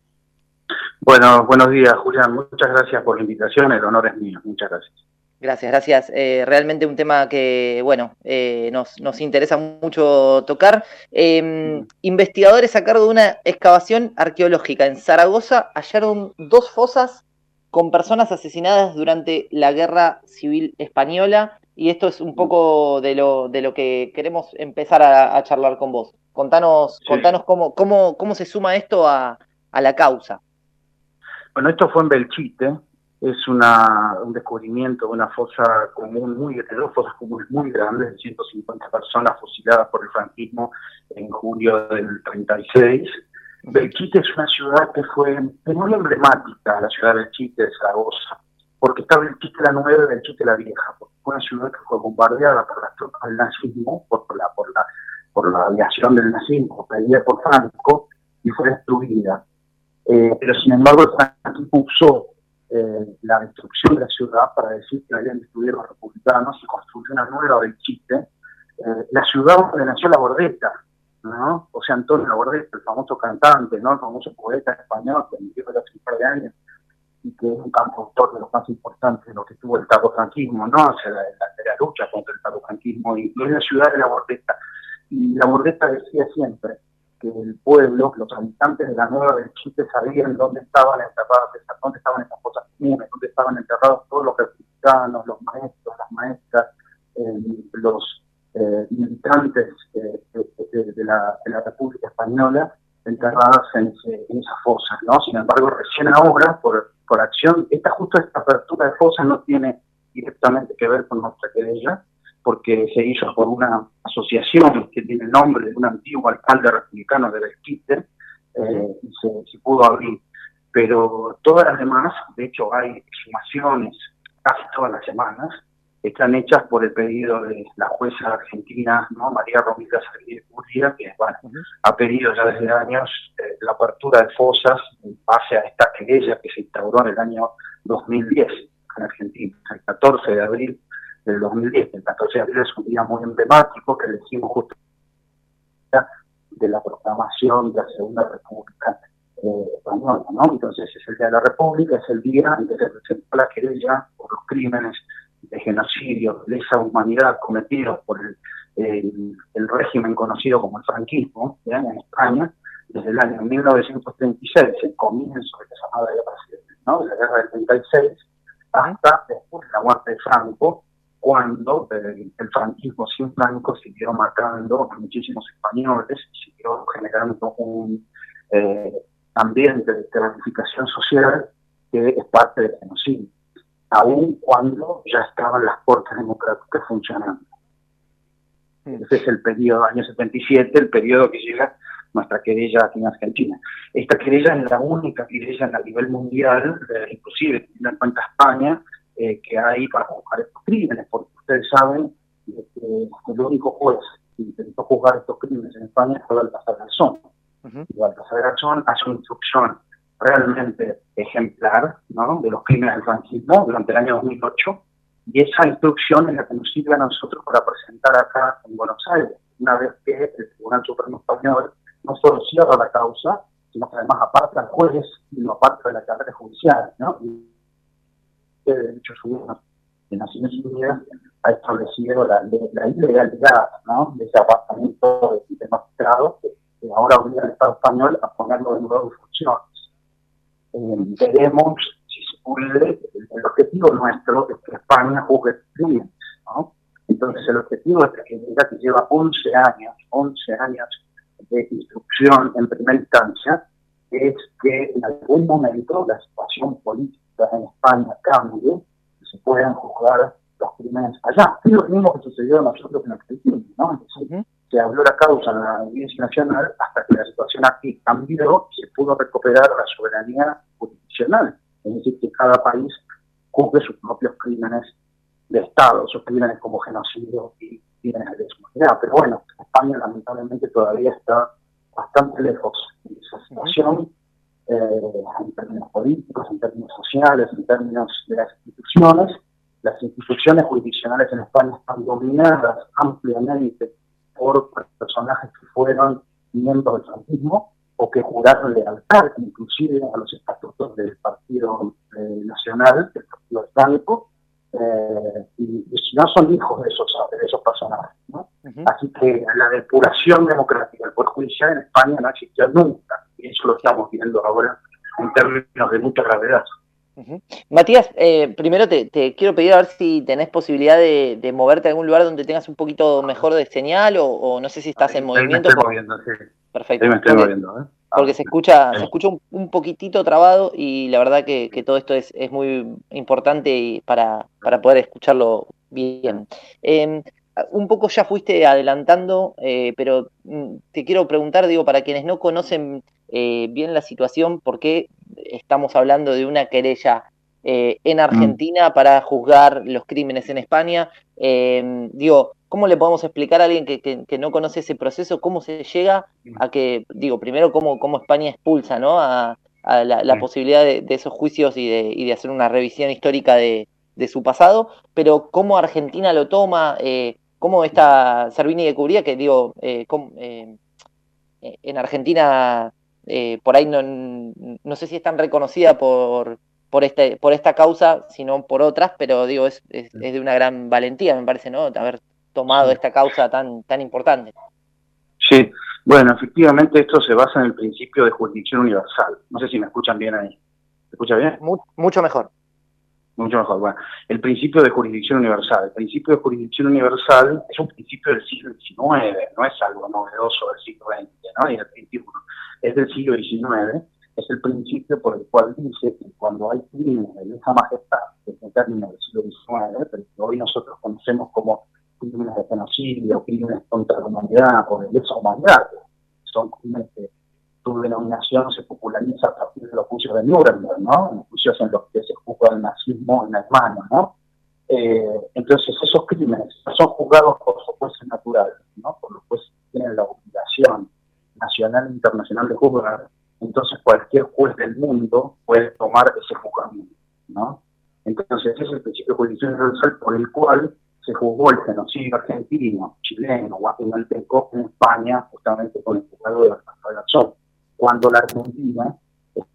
Bueno, buenos días, Julián. Muchas gracias por la invitación, el honor es mío. Muchas gracias. Gracias, gracias. Eh, realmente un tema que, bueno, eh, nos, nos interesa mucho tocar. Eh, investigadores a cargo de una excavación arqueológica en Zaragoza hallaron dos fosas con personas asesinadas durante la Guerra Civil Española, y esto es un poco de lo de lo que queremos empezar a, a charlar con vos. Contanos, sí. contanos cómo, cómo, cómo se suma esto a, a la causa. Bueno, esto fue en Belchite, es una, un descubrimiento de una fosa común, muy, de dos fosas comunes muy grandes, de ciento cincuenta personas fusiladas por el franquismo en julio del treinta y seis. Belchite es una ciudad que fue muy emblemática, la ciudad de Belchite de Zaragoza, porque está Belchite la nueva y Belchite la vieja, porque fue una ciudad que fue bombardeada por las tropas del nazismo, por, por, la, por, la, por la aviación del nazismo, pedida por Franco, y fue destruida. Eh, pero sin embargo el franquismo usó eh, la destrucción de la ciudad para decir que habían destruido los republicanos y construyó una nueva Belchite, eh, la ciudad donde nació la Bordeta, ¿no? José Antonio Labordeta, el famoso cantante, ¿no? El famoso poeta español que vivió hace un par de años y que es un cantautor de los más importantes de lo que tuvo el tardofranquismo, ¿no? O sea, la, la, la lucha contra el tardofranquismo, y es la ciudad de la Bordeta. Y la Bordeta decía siempre que el pueblo, los habitantes de la nueva Belchite sabían dónde estaban enterradas, dónde estaban esas cosas comunes, dónde estaban enterrados todos los republicanos, los maestros, las maestras, eh, los Eh, militantes eh, de, de, la, de la República Española enterradas en, en esas fosas, ¿no? Sin embargo, recién ahora, por, por acción, esta justo esta apertura de fosas no tiene directamente que ver con nuestra querella, porque se hizo por una asociación que tiene el nombre de un antiguo alcalde republicano de Belchite, eh, y se, se pudo abrir. pero todas las demás, de hecho hay exhumaciones casi todas las semanas, están hechas por el pedido de la jueza argentina, ¿no? María Romita Sarguía, que bueno, ha pedido ya desde años eh, la apertura de fosas en base a esta querella que se instauró en el año dos mil diez en Argentina, el catorce de abril del dos mil diez. El catorce de abril es un día muy emblemático que elegimos justo de la proclamación de la Segunda República eh, Española, ¿no? Entonces es el Día de la República, es el día en que se presentó la querella por los crímenes de genocidio, de lesa humanidad cometidos por el, el, el régimen conocido como el franquismo, ¿ya? En España, desde el año mil novecientos treinta y seis, el comienzo de la llamada guerra civil, ¿no? De la guerra del treinta y seis, hasta después de la muerte de Franco, cuando eh, el franquismo sin Franco siguió matando a muchísimos españoles, siguió generando un eh, ambiente de terrorificación social que es parte del genocidio, aun cuando ya estaban las cortes democráticas funcionando. Ese es el periodo año setenta y siete, el periodo que llega nuestra querella aquí en Argentina. Esta querella es la única querella a nivel mundial, eh, inclusive teniendo en cuenta España, eh, que hay para juzgar estos crímenes, porque ustedes saben que el único juez que intentó juzgar estos crímenes en España fue Baltasar Garzón. Uh-huh. Y Baltasar Garzón hace una instrucción realmente ejemplar, ¿no?, de los crímenes del franquismo durante el año dos mil ocho, y esa instrucción es la que nos sirve a nosotros para presentar acá en Buenos Aires, una vez que el Tribunal Supremo Español no solo cierra la causa, sino que además aparta al juez y lo aparta de la carrera judicial, ¿no? Y el Derechos Humanos de Naciones Unidas ha establecido la, la ilegalidad, ¿no?, de ese apartamiento de, de magistrados que, que ahora obliga al Estado español a ponerlo de nuevo en funciones. Eh, veremos si se puede. El, el objetivo nuestro es que España juzgue crímenes, ¿no? Entonces el objetivo de esta querella, que lleva once años, once años de instrucción en primera instancia, es que en algún momento la situación política en España cambie y se puedan juzgar los crímenes allá. Es lo mismo que sucedió a nosotros en Argentina, ¿no? Entonces, se abrió la causa en la Audiencia Nacional hasta que la situación aquí cambió y se pudo recuperar la soberanía jurisdiccional, es decir, que cada país juzgue sus propios crímenes de Estado, sus crímenes como genocidio y crímenes de deshumanidad. Pero bueno, España lamentablemente todavía está bastante lejos de esa situación, eh, en términos políticos, en términos sociales, en términos de las instituciones. Las instituciones jurisdiccionales en España están dominadas ampliamente por personajes que fueron miembros del franquismo o que juraron lealtad inclusive a los estatutos del Partido eh, Nacional, del Partido de Franco, eh, y, y si no son hijos de esos, de esos personajes, ¿no? Uh-huh. Así que la depuración democrática del Poder Judicial en España no existió nunca, y eso lo estamos viendo ahora en términos de mucha gravedad. Uh-huh. Matías, eh, primero te, te quiero pedir a ver si tenés posibilidad de, de moverte a algún lugar donde tengas un poquito mejor de señal o, o no sé si estás ahí, en movimiento. Me estoy por... moviendo, sí. Perfecto. Ahí me estoy porque, moviendo, ¿eh? Ah, porque se escucha, sí. se escucha un, un poquitito trabado y la verdad que, que todo esto es, es muy importante y para, para poder escucharlo bien. Eh, un poco ya fuiste adelantando, eh, pero te quiero preguntar, digo, para quienes no conocen eh, bien la situación, ¿por qué estamos hablando de una querella eh, en Argentina mm. para juzgar los crímenes en España? Eh, digo, ¿cómo le podemos explicar a alguien que, que, que no conoce ese proceso, cómo se llega a que, digo, primero cómo, cómo España expulsa, ¿no?, a, a la, la mm. posibilidad de, de esos juicios y de, y de hacer una revisión histórica de, de su pasado, pero cómo Argentina lo toma, eh, cómo esta Servini de Cubría, que digo, eh, cómo, eh, en Argentina eh, por ahí no, no sé si es tan reconocida por, por, este, por esta causa, sino por otras, pero digo, es, es, es de una gran valentía, me parece, ¿no?, haber tomado esta causa tan, tan importante. Sí, bueno, efectivamente esto se basa en el principio de jurisdicción universal. No sé si me escuchan bien ahí. ¿Se escucha bien? Mucho mejor. Mucho mejor. Bueno, el principio de jurisdicción universal. El principio de jurisdicción universal es un principio del siglo diecinueve, no es algo novedoso del siglo veinte, ¿no?, y del veintiuno. Es del siglo diecinueve, es el principio por el cual dice que cuando hay crímenes de lesa majestad, que es el término del siglo diecinueve, pero que hoy nosotros conocemos como crímenes de genocidio, crímenes contra la humanidad o de lesa humanidad, son crímenes que su denominación se populariza a partir de los juicios juicios de Nuremberg, ¿no? En los juicios en los que se juzga el nazismo en Alemania, ¿no? Eh, entonces esos crímenes son juzgados por sus jueces naturales, ¿no? Por los jueces que tienen la obligación nacional e internacional de juzgar. Entonces cualquier juez del mundo puede tomar ese juzgamiento, ¿no? Entonces ese es el principio jurisdicción universal por el cual se juzgó el genocidio argentino, chileno, guatemalteco en España, justamente con el juzgado de Baltasar Garzón, cuando la Argentina es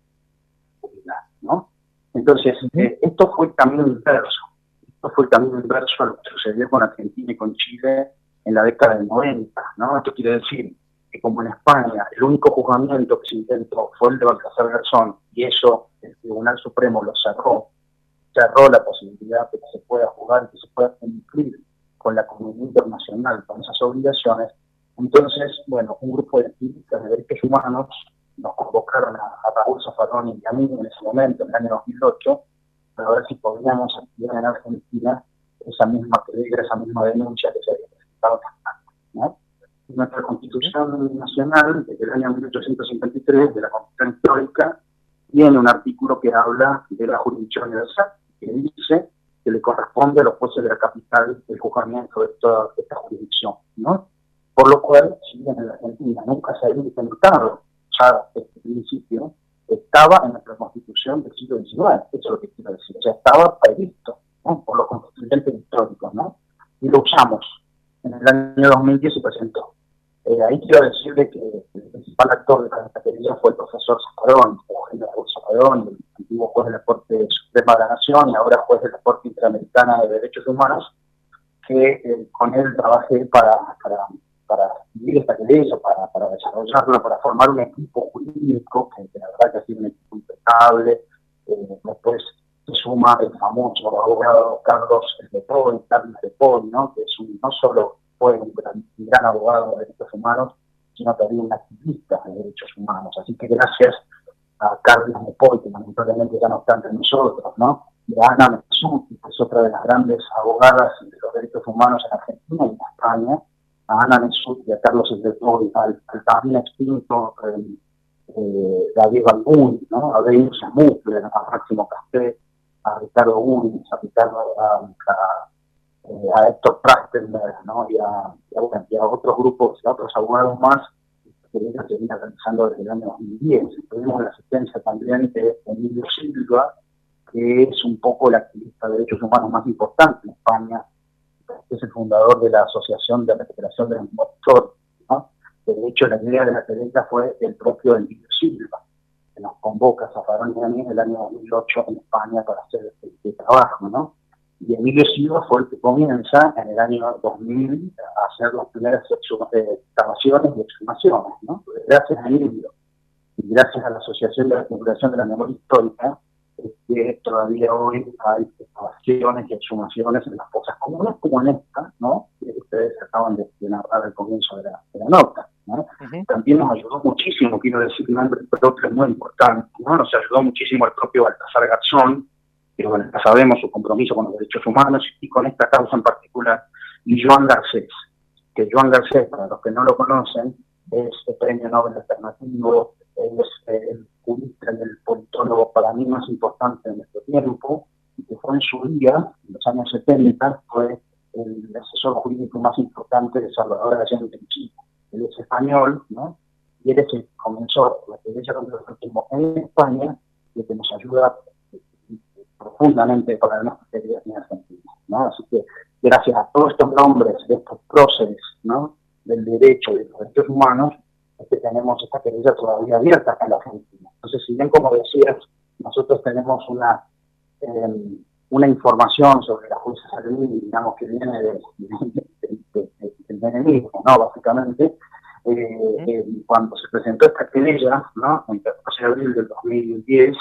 popular, ¿no? Entonces, eh, esto fue el camino inverso. Esto fue el camino inverso a lo que sucedió con Argentina y con Chile en la década del noventa, ¿no? Esto quiere decir que como en España el único juzgamiento que se intentó fue el de Baltasar Garzón, y eso el Tribunal Supremo lo cerró, cerró la posibilidad de que se pueda jugar y que se pueda cumplir con la comunidad internacional, con esas obligaciones. Entonces, bueno, un grupo de activistas de derechos humanos nos convocaron a, a Raúl Zaffaroni y a mí en ese momento, en el año dos mil ocho, para ver si podíamos activar en Argentina esa misma querella, esa misma denuncia que se había presentado en España, ¿no? Nuestra Constitución Nacional, desde el año mil ochocientos cincuenta y tres, de la Constitución Histórica, tiene un artículo que habla de la jurisdicción universal, que dice que le corresponde a los jueces de la capital el juzgamiento de toda esta jurisdicción, ¿no? Por lo cual, si bien en la Argentina nunca se había intentado ya este principio, estaba en nuestra Constitución del siglo diecinueve, eso es lo que quiero decir, o sea, estaba previsto, ¿no? Por los constituyentes históricos, ¿no? Y lo usamos. En el año dos mil diez se presentó. Eh, ahí quiero decirle que el principal actor de esta querella fue el profesor Zaffaroni, Eugenio Zaffaroni, el antiguo juez de la Corte Suprema de la Nación y ahora juez de la Corte Interamericana de Derechos Humanos, que eh, con él trabajé para, para, para escribir esta querella, para, para desarrollarla, para formar un equipo jurídico, que, que la verdad que ha sido un equipo impecable. Eh, después se suma el famoso abogado Carlos de Pol, Carlos de Pol, ¿no? Que es un, no solo fue un gran, un gran abogado de derechos humanos, sino también un activista de derechos humanos. Así que gracias a Carlos de Pol, que lamentablemente ya no está entre nosotros, ¿no? Y a Ana Messuti, que es otra de las grandes abogadas de los derechos humanos en Argentina y en España, a Ana Messuti y a Carlos de Pol, al, al también extinto eh, eh, David Balbuni, ¿no? A Denis Samufler, a Máximo Casté, a Ricardo Unis, a Ricardo, a, a, a Héctor Trachtenberg, ¿no? Y a, y, a, bueno, y a otros grupos, y a otros abogados más que ellos se vienen realizando desde el año dos mil diez. Tuvimos la asistencia también de Emilio Silva, que es un poco el activista de derechos humanos más importante en España, que es el fundador de la Asociación de Recuperación de los Muertos, ¿no? De hecho, la idea de la querella fue el propio Emilio Silva, que nos convoca a Zaffaroni y a mí en el año dos mil ocho en España para hacer este trabajo, ¿no? Y Emilio Silva fue el que comienza en el año dos mil a hacer las primeras excavaciones y exhumaciones, ¿no? Gracias a Emilio y gracias a la Asociación de la Recuperación de la Memoria Histórica, es que todavía hoy hay excavaciones y exhumaciones en las fosas comunes como en esta, ¿no? Que ustedes acaban de narrar al comienzo de la, de la nota, ¿no? Uh-huh. También nos ayudó muchísimo, quiero decir, un nombre propio es muy importante, ¿no? Nos ayudó muchísimo el propio Baltasar Garzón, que bueno, ya sabemos su compromiso con los derechos humanos y con esta causa en particular, y Joan Garcés, que Joan Garcés, para los que no lo conocen, es el premio Nobel alternativo, es el jurista y el politólogo para mí más importante de nuestro tiempo, y que fue en su día, en los años setenta, fue el asesor jurídico más importante de Salvador Allende en Chile. Él es español, ¿no? Y él es el que comenzó la querella contra el fascismo en España, y que nos ayuda profundamente para nuestras queridas en Argentina, ¿no? Así que gracias a todos estos nombres de estos próceres, ¿no? Del derecho y de los derechos humanos, es que tenemos esta querella todavía abierta acá en la Argentina. Entonces, si bien, como decías, nosotros tenemos una eh, una información sobre la jueza Salvini, digamos, que viene de, de, de, de, de, del menemismo, ¿no? Básicamente, eh, eh, cuando se presentó esta querella, ¿no? En el catorce de abril del dos mil diez,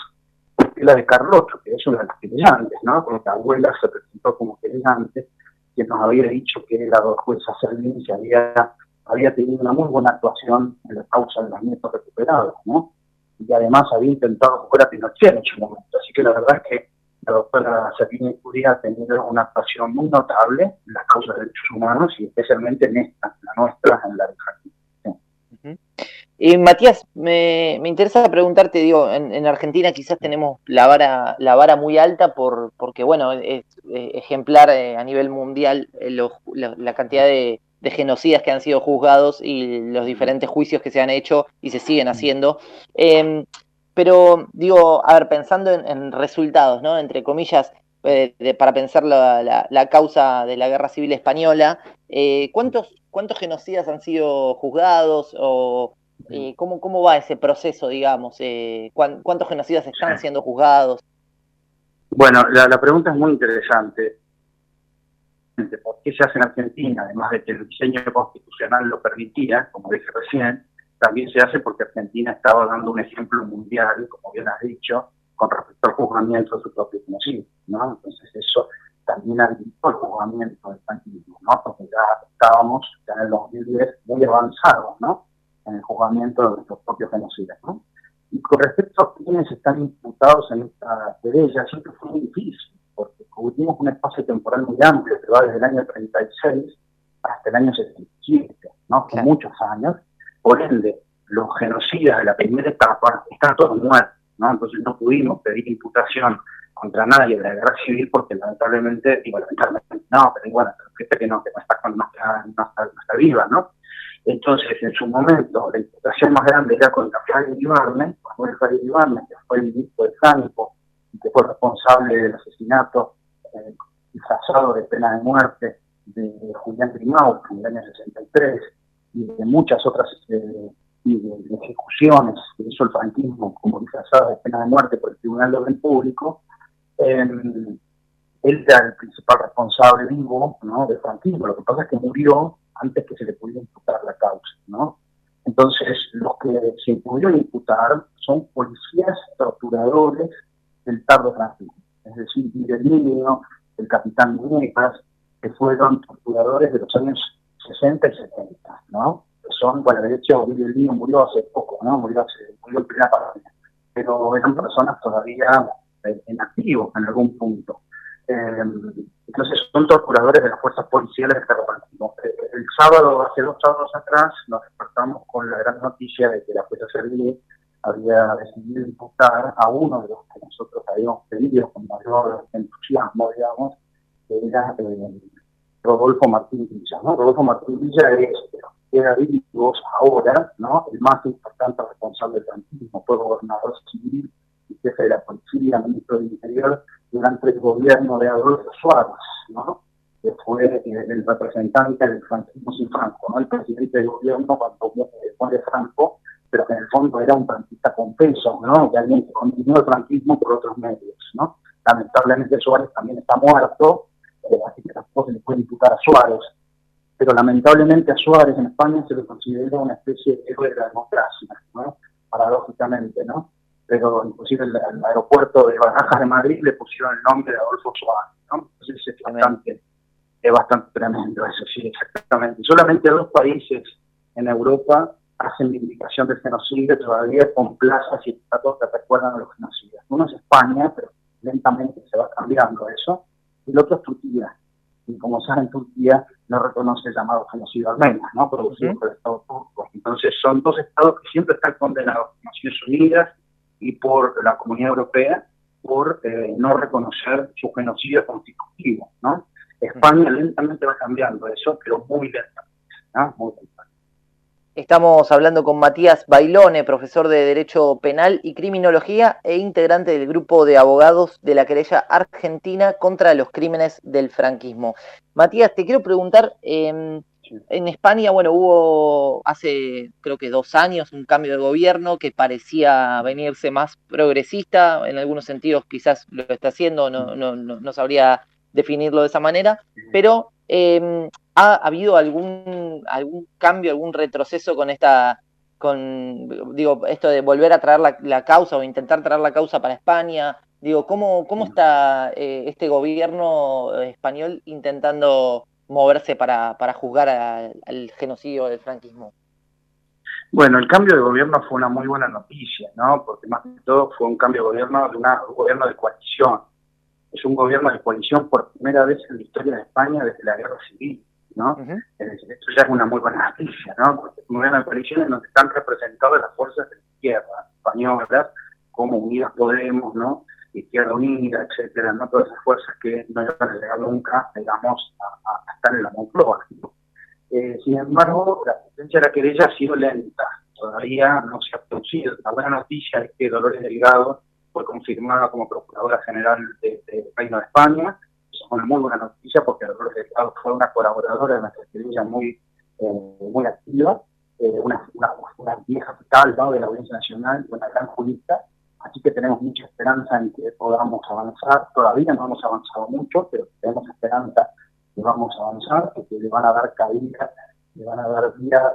la de Carlotto, que es una de las querellantes, ¿no? Porque la abuela se presentó como querellante, que nos había dicho que la jueza Salvini se había, había tenido una muy buena actuación en la causa de los nietos recuperados, ¿no? Y además había intentado jugar a Pinochet en su momento. Así que la verdad es que la doctora Salvini Curia ha tenido una actuación muy notable en las causas de derechos humanos y especialmente en esta, la nuestra, en la de Argentina. Uh-huh. Eh, Matías, me, me interesa preguntarte, digo, en, en Argentina quizás tenemos la vara la vara muy alta por porque, bueno, es eh, ejemplar eh, a nivel mundial eh, los, la, la cantidad de, de genocidas que han sido juzgados y los diferentes juicios que se han hecho y se siguen haciendo. Eh, pero, digo, a ver, pensando en, en resultados, ¿no? Entre comillas, eh, de, para pensar la, la, la causa de la Guerra Civil Española, eh, ¿cuántos, cuántos genocidas han sido juzgados o Eh, ¿cómo, ¿Cómo va ese proceso, digamos? Eh, ¿Cuántos genocidas están siendo juzgados? Bueno, la, la pregunta es muy interesante. ¿Por qué se hace en Argentina? Además de que el diseño constitucional lo permitía, como dije recién, también se hace porque Argentina estaba dando un ejemplo mundial, como bien has dicho, con respecto al juzgamiento de su propio genocidio, ¿no? Entonces eso también habilitó el juzgamiento del franquismo, ¿no? Porque ya estábamos ya en el dos mil diez muy avanzados, ¿no? En el juzgamiento de nuestros propios genocidas, ¿no? Y con respecto a quienes están imputados en esta querella, siempre fue muy difícil, porque cubrimos un espacio temporal muy amplio que va desde el año treinta y seis hasta el año setenta y siete, ¿no? Con muchos años. Por ende, los genocidas de la primera etapa están todos muertos, ¿no? Entonces no pudimos pedir imputación contra nadie de la guerra civil porque lamentablemente, digo lamentablemente no, pero bueno, gente que no, que no está, no está, no está, no está viva, ¿no? Entonces, en su momento, la imputación más grande era contra Frei Iribarne, Manuel Frei Iribarne, que fue el ministro de Franco, que fue responsable del asesinato eh, disfrazado de pena de muerte de Julián Grimau en el año sesenta y tres, y de muchas otras eh, y de, de ejecuciones que hizo el franquismo como disfrazadas de pena de muerte por el Tribunal de Orden Público. Eh, él era el principal responsable vivo, ¿no?, del franquismo. Lo que pasa es que murió antes que se le pudiera imputar la causa, ¿no? Entonces, los que se pudieron imputar son policías torturadores del tardo franquismo, es decir, Miguelino, el capitán Muñecas, que fueron torturadores de los años sesenta y setenta, ¿no? Que son, bueno, de hecho, Miguelino murió hace poco, ¿no? Murió, hace, murió en primera pandemia, pero eran personas todavía eh, en activo en algún punto. Eh, entonces son torturadores de las fuerzas policiales del terrorismo. Eh, el sábado, hace dos sábados atrás, nos despertamos con la gran noticia de que la jueza Servini había decidido imputar a uno de los que nosotros habíamos pedido con mayor entusiasmo, digamos, que era eh, Rodolfo Martín Villa, ¿no? Rodolfo Martín Villa es, era vivo ahora, ¿no?, el más importante responsable del franquismo, fue gobernador civil y jefe de la policía, ministro del Interior, durante el gobierno de Adolfo Suárez, ¿no?, que fue eh, el representante del franquismo sin Franco, ¿no?, el presidente del gobierno cuando muere Franco, pero que en el fondo era un franquista confeso, ¿no?, que alguien que continuó el franquismo por otros medios, ¿no? Lamentablemente Suárez también está muerto, eh, así que tampoco se le puede imputar a Suárez, pero lamentablemente a Suárez en España se le considera una especie de héroe de la democracia, ¿no?, paradójicamente, ¿no? Pero inclusive el, el aeropuerto de Barajas de Madrid le pusieron el nombre de Adolfo Suárez, ¿no? Entonces es bastante, es bastante tremendo eso, sí, exactamente. Solamente dos países en Europa hacen vindicación del genocidio todavía con plazas y estatuas que recuerdan a los genocidios. Uno es España, pero lentamente se va cambiando eso, y el otro es Turquía. Y como saben, Turquía no reconoce el llamado genocidio armenio, ¿no?, producido uh-huh. por el Estado turco. Entonces son dos estados que siempre están condenados por Naciones Unidas y por la Comunidad Europea por eh, no reconocer su genocidio constitutivo, ¿no? España lentamente va cambiando eso, pero muy lentamente, ¿no? Muy lentamente. Estamos hablando con Matías Bailone, profesor de Derecho Penal y Criminología e integrante del grupo de abogados de la querella argentina contra los crímenes del franquismo. Matías, te quiero preguntar, eh, en España, bueno, hubo hace creo que dos años un cambio de gobierno que parecía venirse más progresista, en algunos sentidos quizás lo está haciendo, no, no, no, no sabría definirlo de esa manera, pero eh, ¿ha habido algún algún cambio, algún retroceso con esta, con digo, esto de volver a traer la, la causa o intentar traer la causa para España? Digo, ¿cómo, cómo está eh, este gobierno español intentando moverse para, para juzgar a, al genocidio del franquismo? Bueno, el cambio de gobierno fue una muy buena noticia, ¿no? Porque más que todo fue un cambio de gobierno, de una, un gobierno de coalición. Es un gobierno de coalición por primera vez en la historia de España desde la Guerra Civil, ¿no? Uh-huh. Es decir, esto ya es una muy buena noticia, ¿no? Porque como ven, las coaliciones donde están representadas las fuerzas de la izquierda españolas, como Unidas Podemos, ¿no? Izquierda Unida, etcétera, ¿no? Todas esas fuerzas que no van a llegar nunca, digamos, a, a estar en la Moncloa. Eh, sin embargo, la sentencia de la querella ha sido lenta, todavía no se ha producido. La buena noticia es que Dolores Delgado fue confirmada como Procuradora General del de, de Reino de España. Es una muy buena noticia porque Dolores Delgado fue una colaboradora de nuestra querella muy, eh, muy activa, eh, una, una, una vieja fiscal, ¿no?, de la Audiencia Nacional, una gran jurista. Así que tenemos mucha esperanza en que podamos avanzar. Todavía no hemos avanzado mucho, pero tenemos esperanza que vamos a avanzar, que le van a dar cabida, le van a dar vía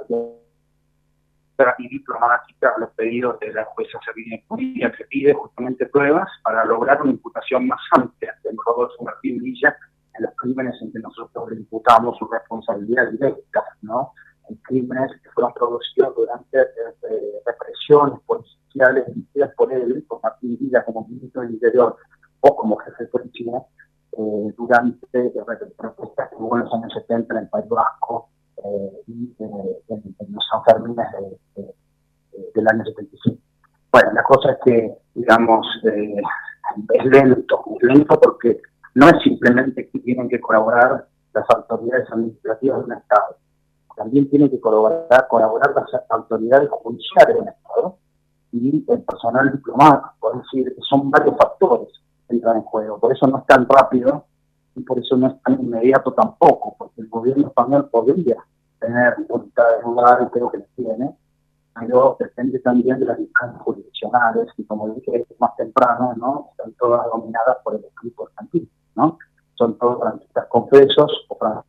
y diplomática a los pedidos de la jueza Sabina Curia, que pide justamente pruebas para lograr una imputación más amplia de Rodolfo Martín Villa en los crímenes en que nosotros le imputamos su responsabilidad directa, ¿no? En crímenes que fueron producidos durante eh, represiones policiales dirigidas por él, por Martín Villa como ministro del Interior o como jefe de policía, eh, durante eh, protestas que hubo en los años setenta en el País Vasco eh, y eh, en, en los Sanfermines de, de, de, del año setenta y cinco. Bueno, la cosa es que, digamos, eh, es lento, es lento porque no es simplemente que tienen que colaborar las autoridades administrativas de un Estado, también tienen que colaborar, colaborar las autoridades judiciales de un Estado y el personal diplomático, es decir, son varios factores que entran en juego, por eso no es tan rápido y por eso no es tan inmediato tampoco, porque el gobierno español podría tener voluntad de ayudar, y creo que lo tiene, pero depende también de las instancias jurisdiccionales, y como dije más temprano, ¿no?, están todas dominadas por el equipo argentino, ¿no? Son todos franquistas confesos o franquistas,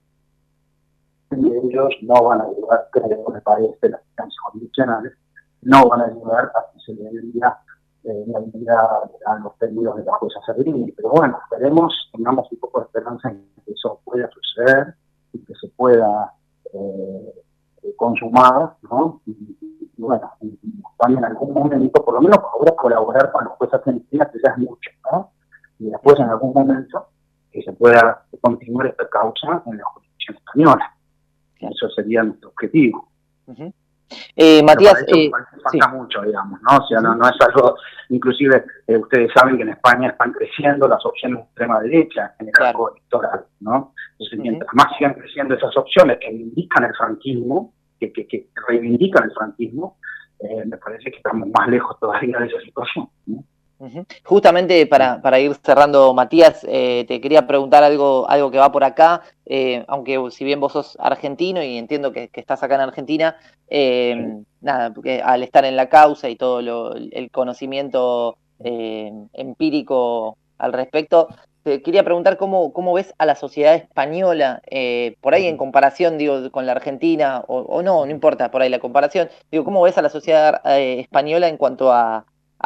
y ellos no van a ayudar, creo, me parece, las instancias jurisdiccionales, no van a ayudar a que se le diga eh, la habilidad a los pedidos de la jueza Servini. Pero bueno, esperemos, tengamos un poco de esperanza en que eso pueda suceder y que se pueda eh, consumar, ¿no? Y, y, y bueno, y, y también en algún momento, por lo menos ahora colaborar con los jueces argentinos, que ya es mucho, ¿no? Y después en algún momento que se pueda continuar esta causa en la jurisdicción española. Eso sería nuestro objetivo. Uh-huh. Eh, Matías, eso, eh, falta sí. mucho, digamos, ¿no? O sea, no, no es algo, inclusive eh, ustedes saben que en España están creciendo las opciones de extrema derecha en el campo claro. electoral, ¿no? Entonces, uh-huh. mientras más sigan creciendo esas opciones que reivindican el franquismo, que, que, que reivindican el franquismo, eh, me parece que estamos más lejos todavía de esa situación, ¿no? Uh-huh. Justamente para, para ir cerrando, Matías, eh, te quería preguntar algo algo que va por acá, eh, aunque si bien vos sos argentino y entiendo que, que estás acá en Argentina, eh, sí. nada, porque al estar en la causa y todo lo, el conocimiento eh, empírico al respecto, te quería preguntar cómo, cómo ves a la sociedad española, eh, por ahí en comparación, digo, con la Argentina, o, o no, no importa por ahí la comparación, digo, cómo ves a la sociedad eh, española en cuanto a,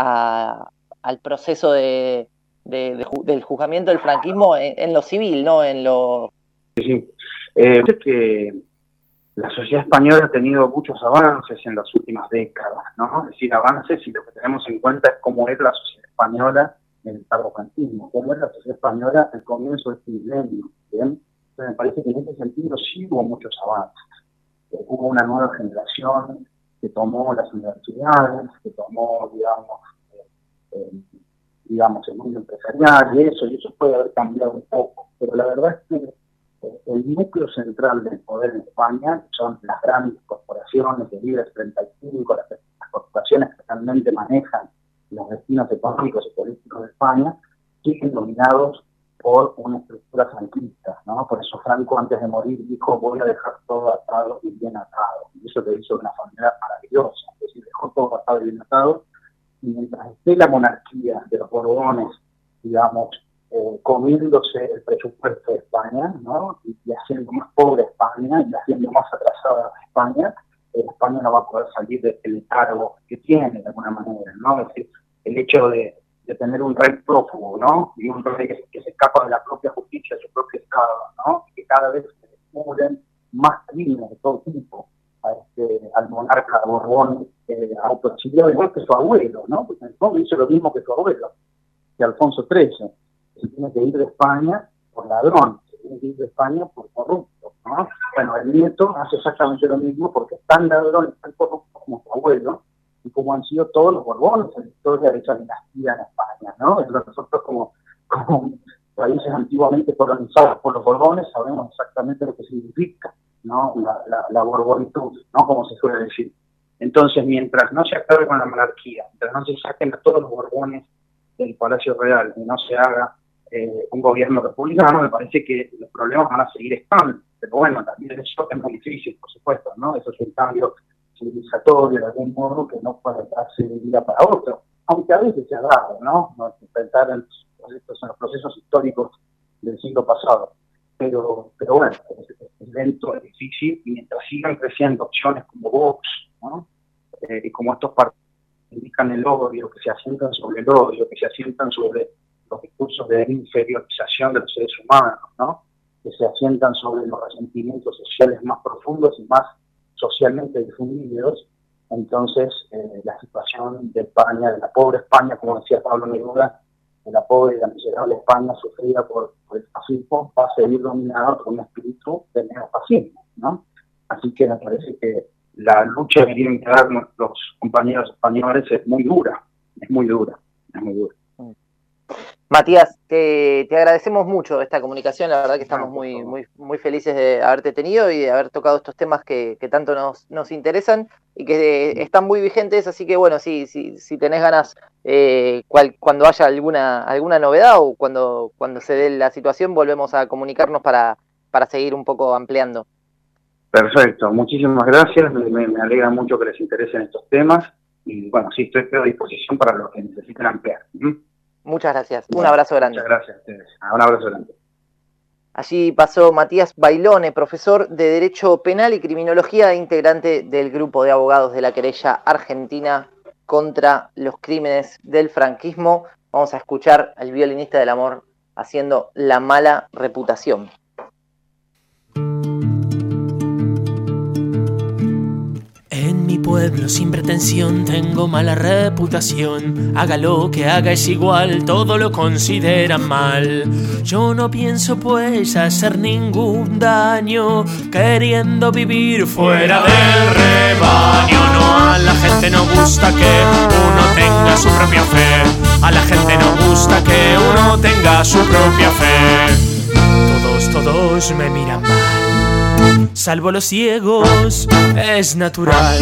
a al proceso de, de, de, del juzgamiento del franquismo en, en lo civil, no en lo... Sí, eh, es que la sociedad española ha tenido muchos avances en las últimas décadas, ¿no? Es decir, avances, y lo que tenemos en cuenta es cómo es la sociedad española en el tardofranquismo, cómo es la sociedad española al comienzo de este milenio, ¿bien? Entonces me parece que en este sentido sí hubo muchos avances. Eh, hubo una nueva generación que tomó las universidades, que tomó, digamos, Eh, digamos, el mundo empresarial y eso, y eso puede haber cambiado un poco, pero la verdad es que eh, el núcleo central del poder en España son las grandes corporaciones de IBEX treinta y cinco, las, las corporaciones que realmente manejan los destinos económicos y políticos de España, siguen dominados por una estructura franquista, ¿no? Por eso Franco, antes de morir, dijo: voy a dejar todo atado y bien atado, y eso lo hizo de una manera maravillosa, es decir, dejó todo atado y bien atado. Y mientras esté la monarquía de los Borbones, digamos, eh, comiéndose el presupuesto de España, ¿no? Y, y haciendo más pobre España, y haciendo más atrasada España, eh, España no va a poder salir del letargo que tiene, de alguna manera, ¿no? Es decir, el hecho de, de tener un rey prófugo, ¿no? Y un rey que, que se escapa de la propia justicia, de su propio Estado, ¿no? Y que cada vez se descubren más crímenes de todo tipo a este, al monarca Borbón, eh, autoexiliado igual que su abuelo, ¿no? Porque en el fondo hizo lo mismo que su abuelo, que Alfonso trece. Se tiene que ir de España por ladrón, se tiene que ir de España por corrupto. ¿no? Bueno, el nieto hace exactamente lo mismo porque es tan ladrón, es tan corrupto como su abuelo, y como han sido todos los Borbones en la historia de esa dinastía en España, ¿no? Nosotros como, como países antiguamente colonizados por los Borbones sabemos exactamente lo que significa, ¿no? La, la, la borbonitud, ¿no? Como se suele decir. Entonces, mientras no se acabe con la monarquía, mientras no se saquen a todos los Borbones del Palacio Real y no se haga eh, un gobierno republicano, me parece que los problemas van a seguir estando. Pero bueno, también eso es muy difícil, por supuesto, ¿no? Eso es un cambio civilizatorio de algún modo que no puede darse de un día para otro, aunque a veces se ha dado, ¿no? No pensar en los, en los procesos históricos del siglo pasado. Pero, pero bueno, es, es lento, es difícil, y mientras sigan creciendo opciones como Vox, ¿no? Eh, y como estos partidos que indican el odio, que se asientan sobre el odio, que se asientan sobre los discursos de inferiorización de los seres humanos, ¿no? Que se asientan sobre los resentimientos sociales más profundos y más socialmente difundidos, entonces eh, la situación de España, de la pobre España, como decía Pablo Neruda, de la pobre y la miserable España sufrida por, por el fascismo, va a seguir dominada por un espíritu de neofascismo, ¿no? Así que me parece que la lucha que tienen que dar nuestros compañeros españoles es muy dura, es muy dura, es muy dura. Matías, te, te agradecemos mucho esta comunicación, la verdad que estamos muy, muy, muy felices de haberte tenido y de haber tocado estos temas que, que tanto nos, nos interesan y que eh, están muy vigentes, así que bueno, si, si, si tenés ganas, eh, cual, cuando haya alguna, alguna novedad o cuando, cuando se dé la situación, volvemos a comunicarnos para, para seguir un poco ampliando. Perfecto, muchísimas gracias, me, me, me alegra mucho que les interesen estos temas y bueno, sí, estoy a disposición para los que necesiten ampliar. ¿Mm? Muchas gracias. Un abrazo grande. Muchas gracias a ustedes. Un abrazo grande. Allí pasó Matías Bailone, profesor de Derecho Penal y Criminología e integrante del grupo de abogados de la querella argentina contra los crímenes del franquismo. Vamos a escuchar al violinista del amor haciendo La mala reputación. En mi pueblo sin pretensión tengo mala reputación. Haga lo que haga es igual, todo lo consideran mal. Yo no pienso pues hacer ningún daño, queriendo vivir fuera del rebaño. No, a la gente no gusta que uno tenga su propia fe. A la gente no gusta que uno tenga su propia fe. Todos, todos me miran mal, salvo los ciegos, es natural.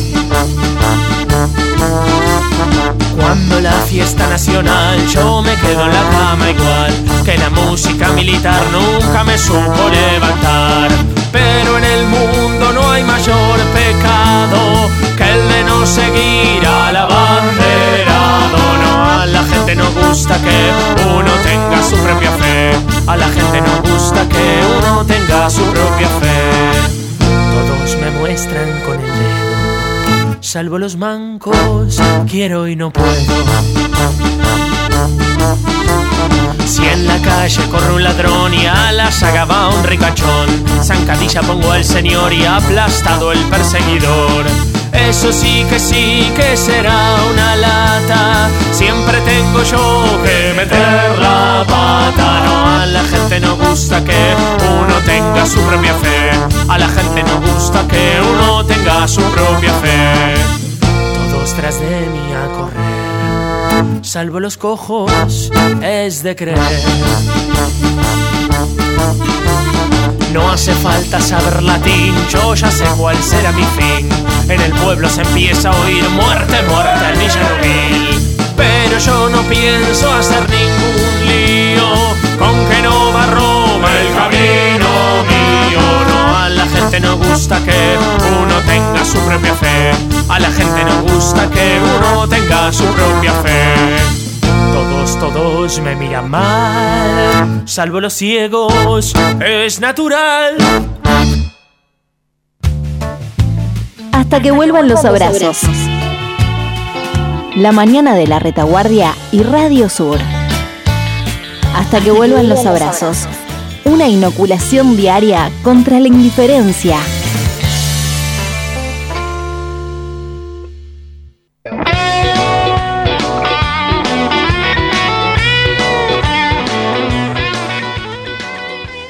Cuando la fiesta nacional yo me quedo en la cama igual que la música militar nunca me supo levantar. Pero en el mundo no hay mayor pecado que el de no seguir al abanderado. No, a la gente no gusta que uno tenga su propia fe. A la gente no gusta que uno tenga su propia fe. Todos me muestran con el dedo, salvo los mancos, quiero y no puedo. Si en la calle corre un ladrón y a la saga va un ricachón, zancadilla pongo al señor y aplastado el perseguidor. Eso sí que sí que será una lata, siempre tengo yo que meter la pata. No, a la gente no gusta que uno tenga su propia fe. A la gente no gusta que uno tenga su propia fe. Todos tras de mí a correr, salvo los cojos, es de creer. No hace falta saber latín, yo ya sé cuál será mi fin. En el pueblo se empieza a oír muerte, muerte en Villarruel. Pero yo no pienso hacer ningún lío, con que no va Roma el camino mío. No, a la gente no gusta que uno tenga su propia fe. A la gente no gusta que uno tenga su propia fe. Todos, todos me miran mal, salvo los ciegos, es natural. Hasta que vuelvan los abrazos. La mañana de la retaguardia y Radio Sur. Hasta que vuelvan los abrazos. Una inoculación diaria contra la indiferencia.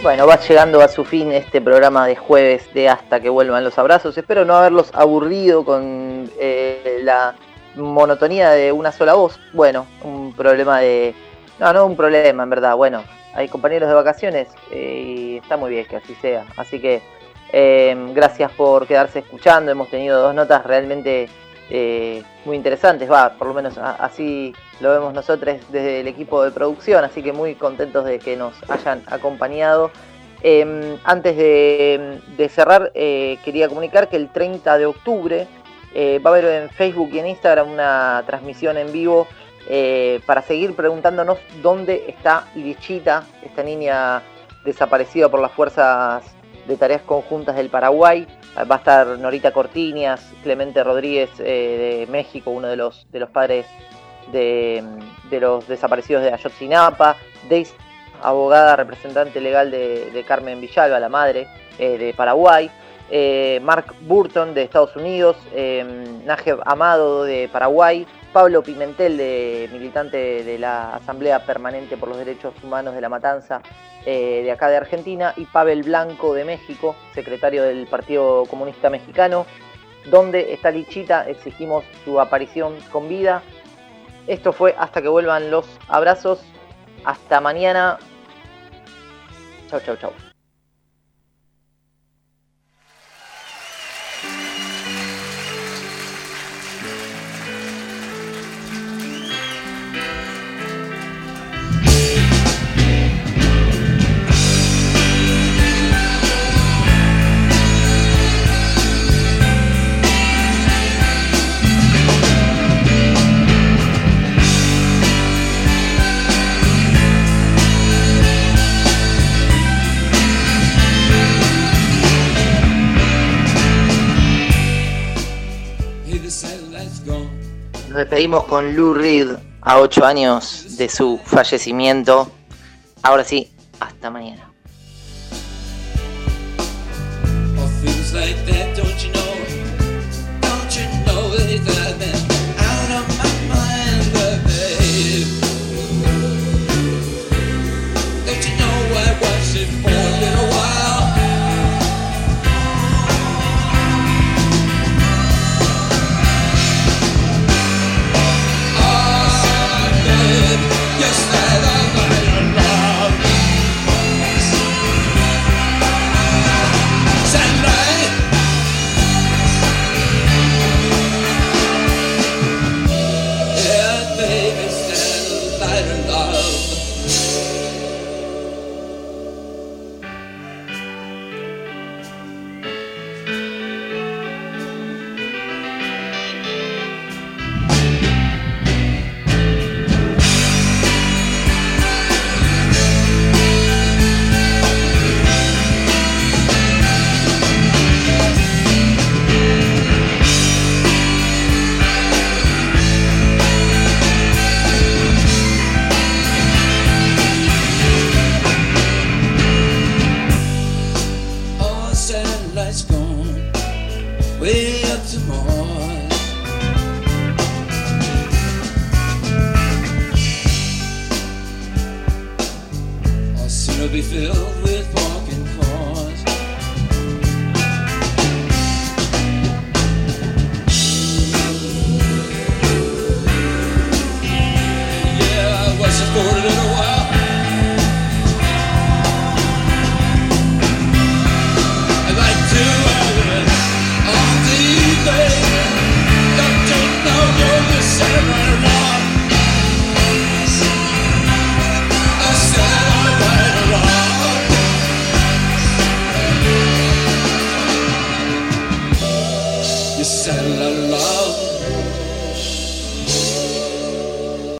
Bueno, va llegando a su fin este programa de jueves de Hasta que vuelvan los abrazos. Espero no haberlos aburrido con eh, la monotonía de una sola voz. Bueno, un problema de... No, no un problema, en verdad. Bueno, hay compañeros de vacaciones eh, y está muy bien que así sea. Así que eh, gracias por quedarse escuchando. Hemos tenido dos notas realmente eh, muy interesantes. Va, por lo menos a, así lo vemos nosotros desde el equipo de producción. Así que muy contentos de que nos hayan acompañado. Eh, antes de, de cerrar, eh, quería comunicar que el treinta de octubre eh, va a haber en Facebook y en Instagram una transmisión en vivo eh, para seguir preguntándonos dónde está Lichita, esta niña desaparecida por las fuerzas de tareas conjuntas del Paraguay. Va a estar Norita Cortiñas, Clemente Rodríguez eh, de México, uno de los, de los padres de, de los desaparecidos de Ayotzinapa, Daisy, abogada representante legal de, de Carmen Villalba, la madre eh, de Paraguay, eh, Mark Burton de Estados Unidos, eh, Najeb Amado de Paraguay, Pablo Pimentel, de, militante de la Asamblea Permanente por los Derechos Humanos de La Matanza, eh, de acá de Argentina, y Pavel Blanco de México, secretario del Partido Comunista Mexicano. ¿Dónde está Lichita? Exigimos su aparición con vida. Esto fue Hasta que vuelvan los abrazos. Hasta mañana. Chau, chau, chau. Nos despedimos con Lou Reed a ocho años de su fallecimiento. Ahora sí, hasta mañana. Be filled with walking cars. Yeah, I was supported in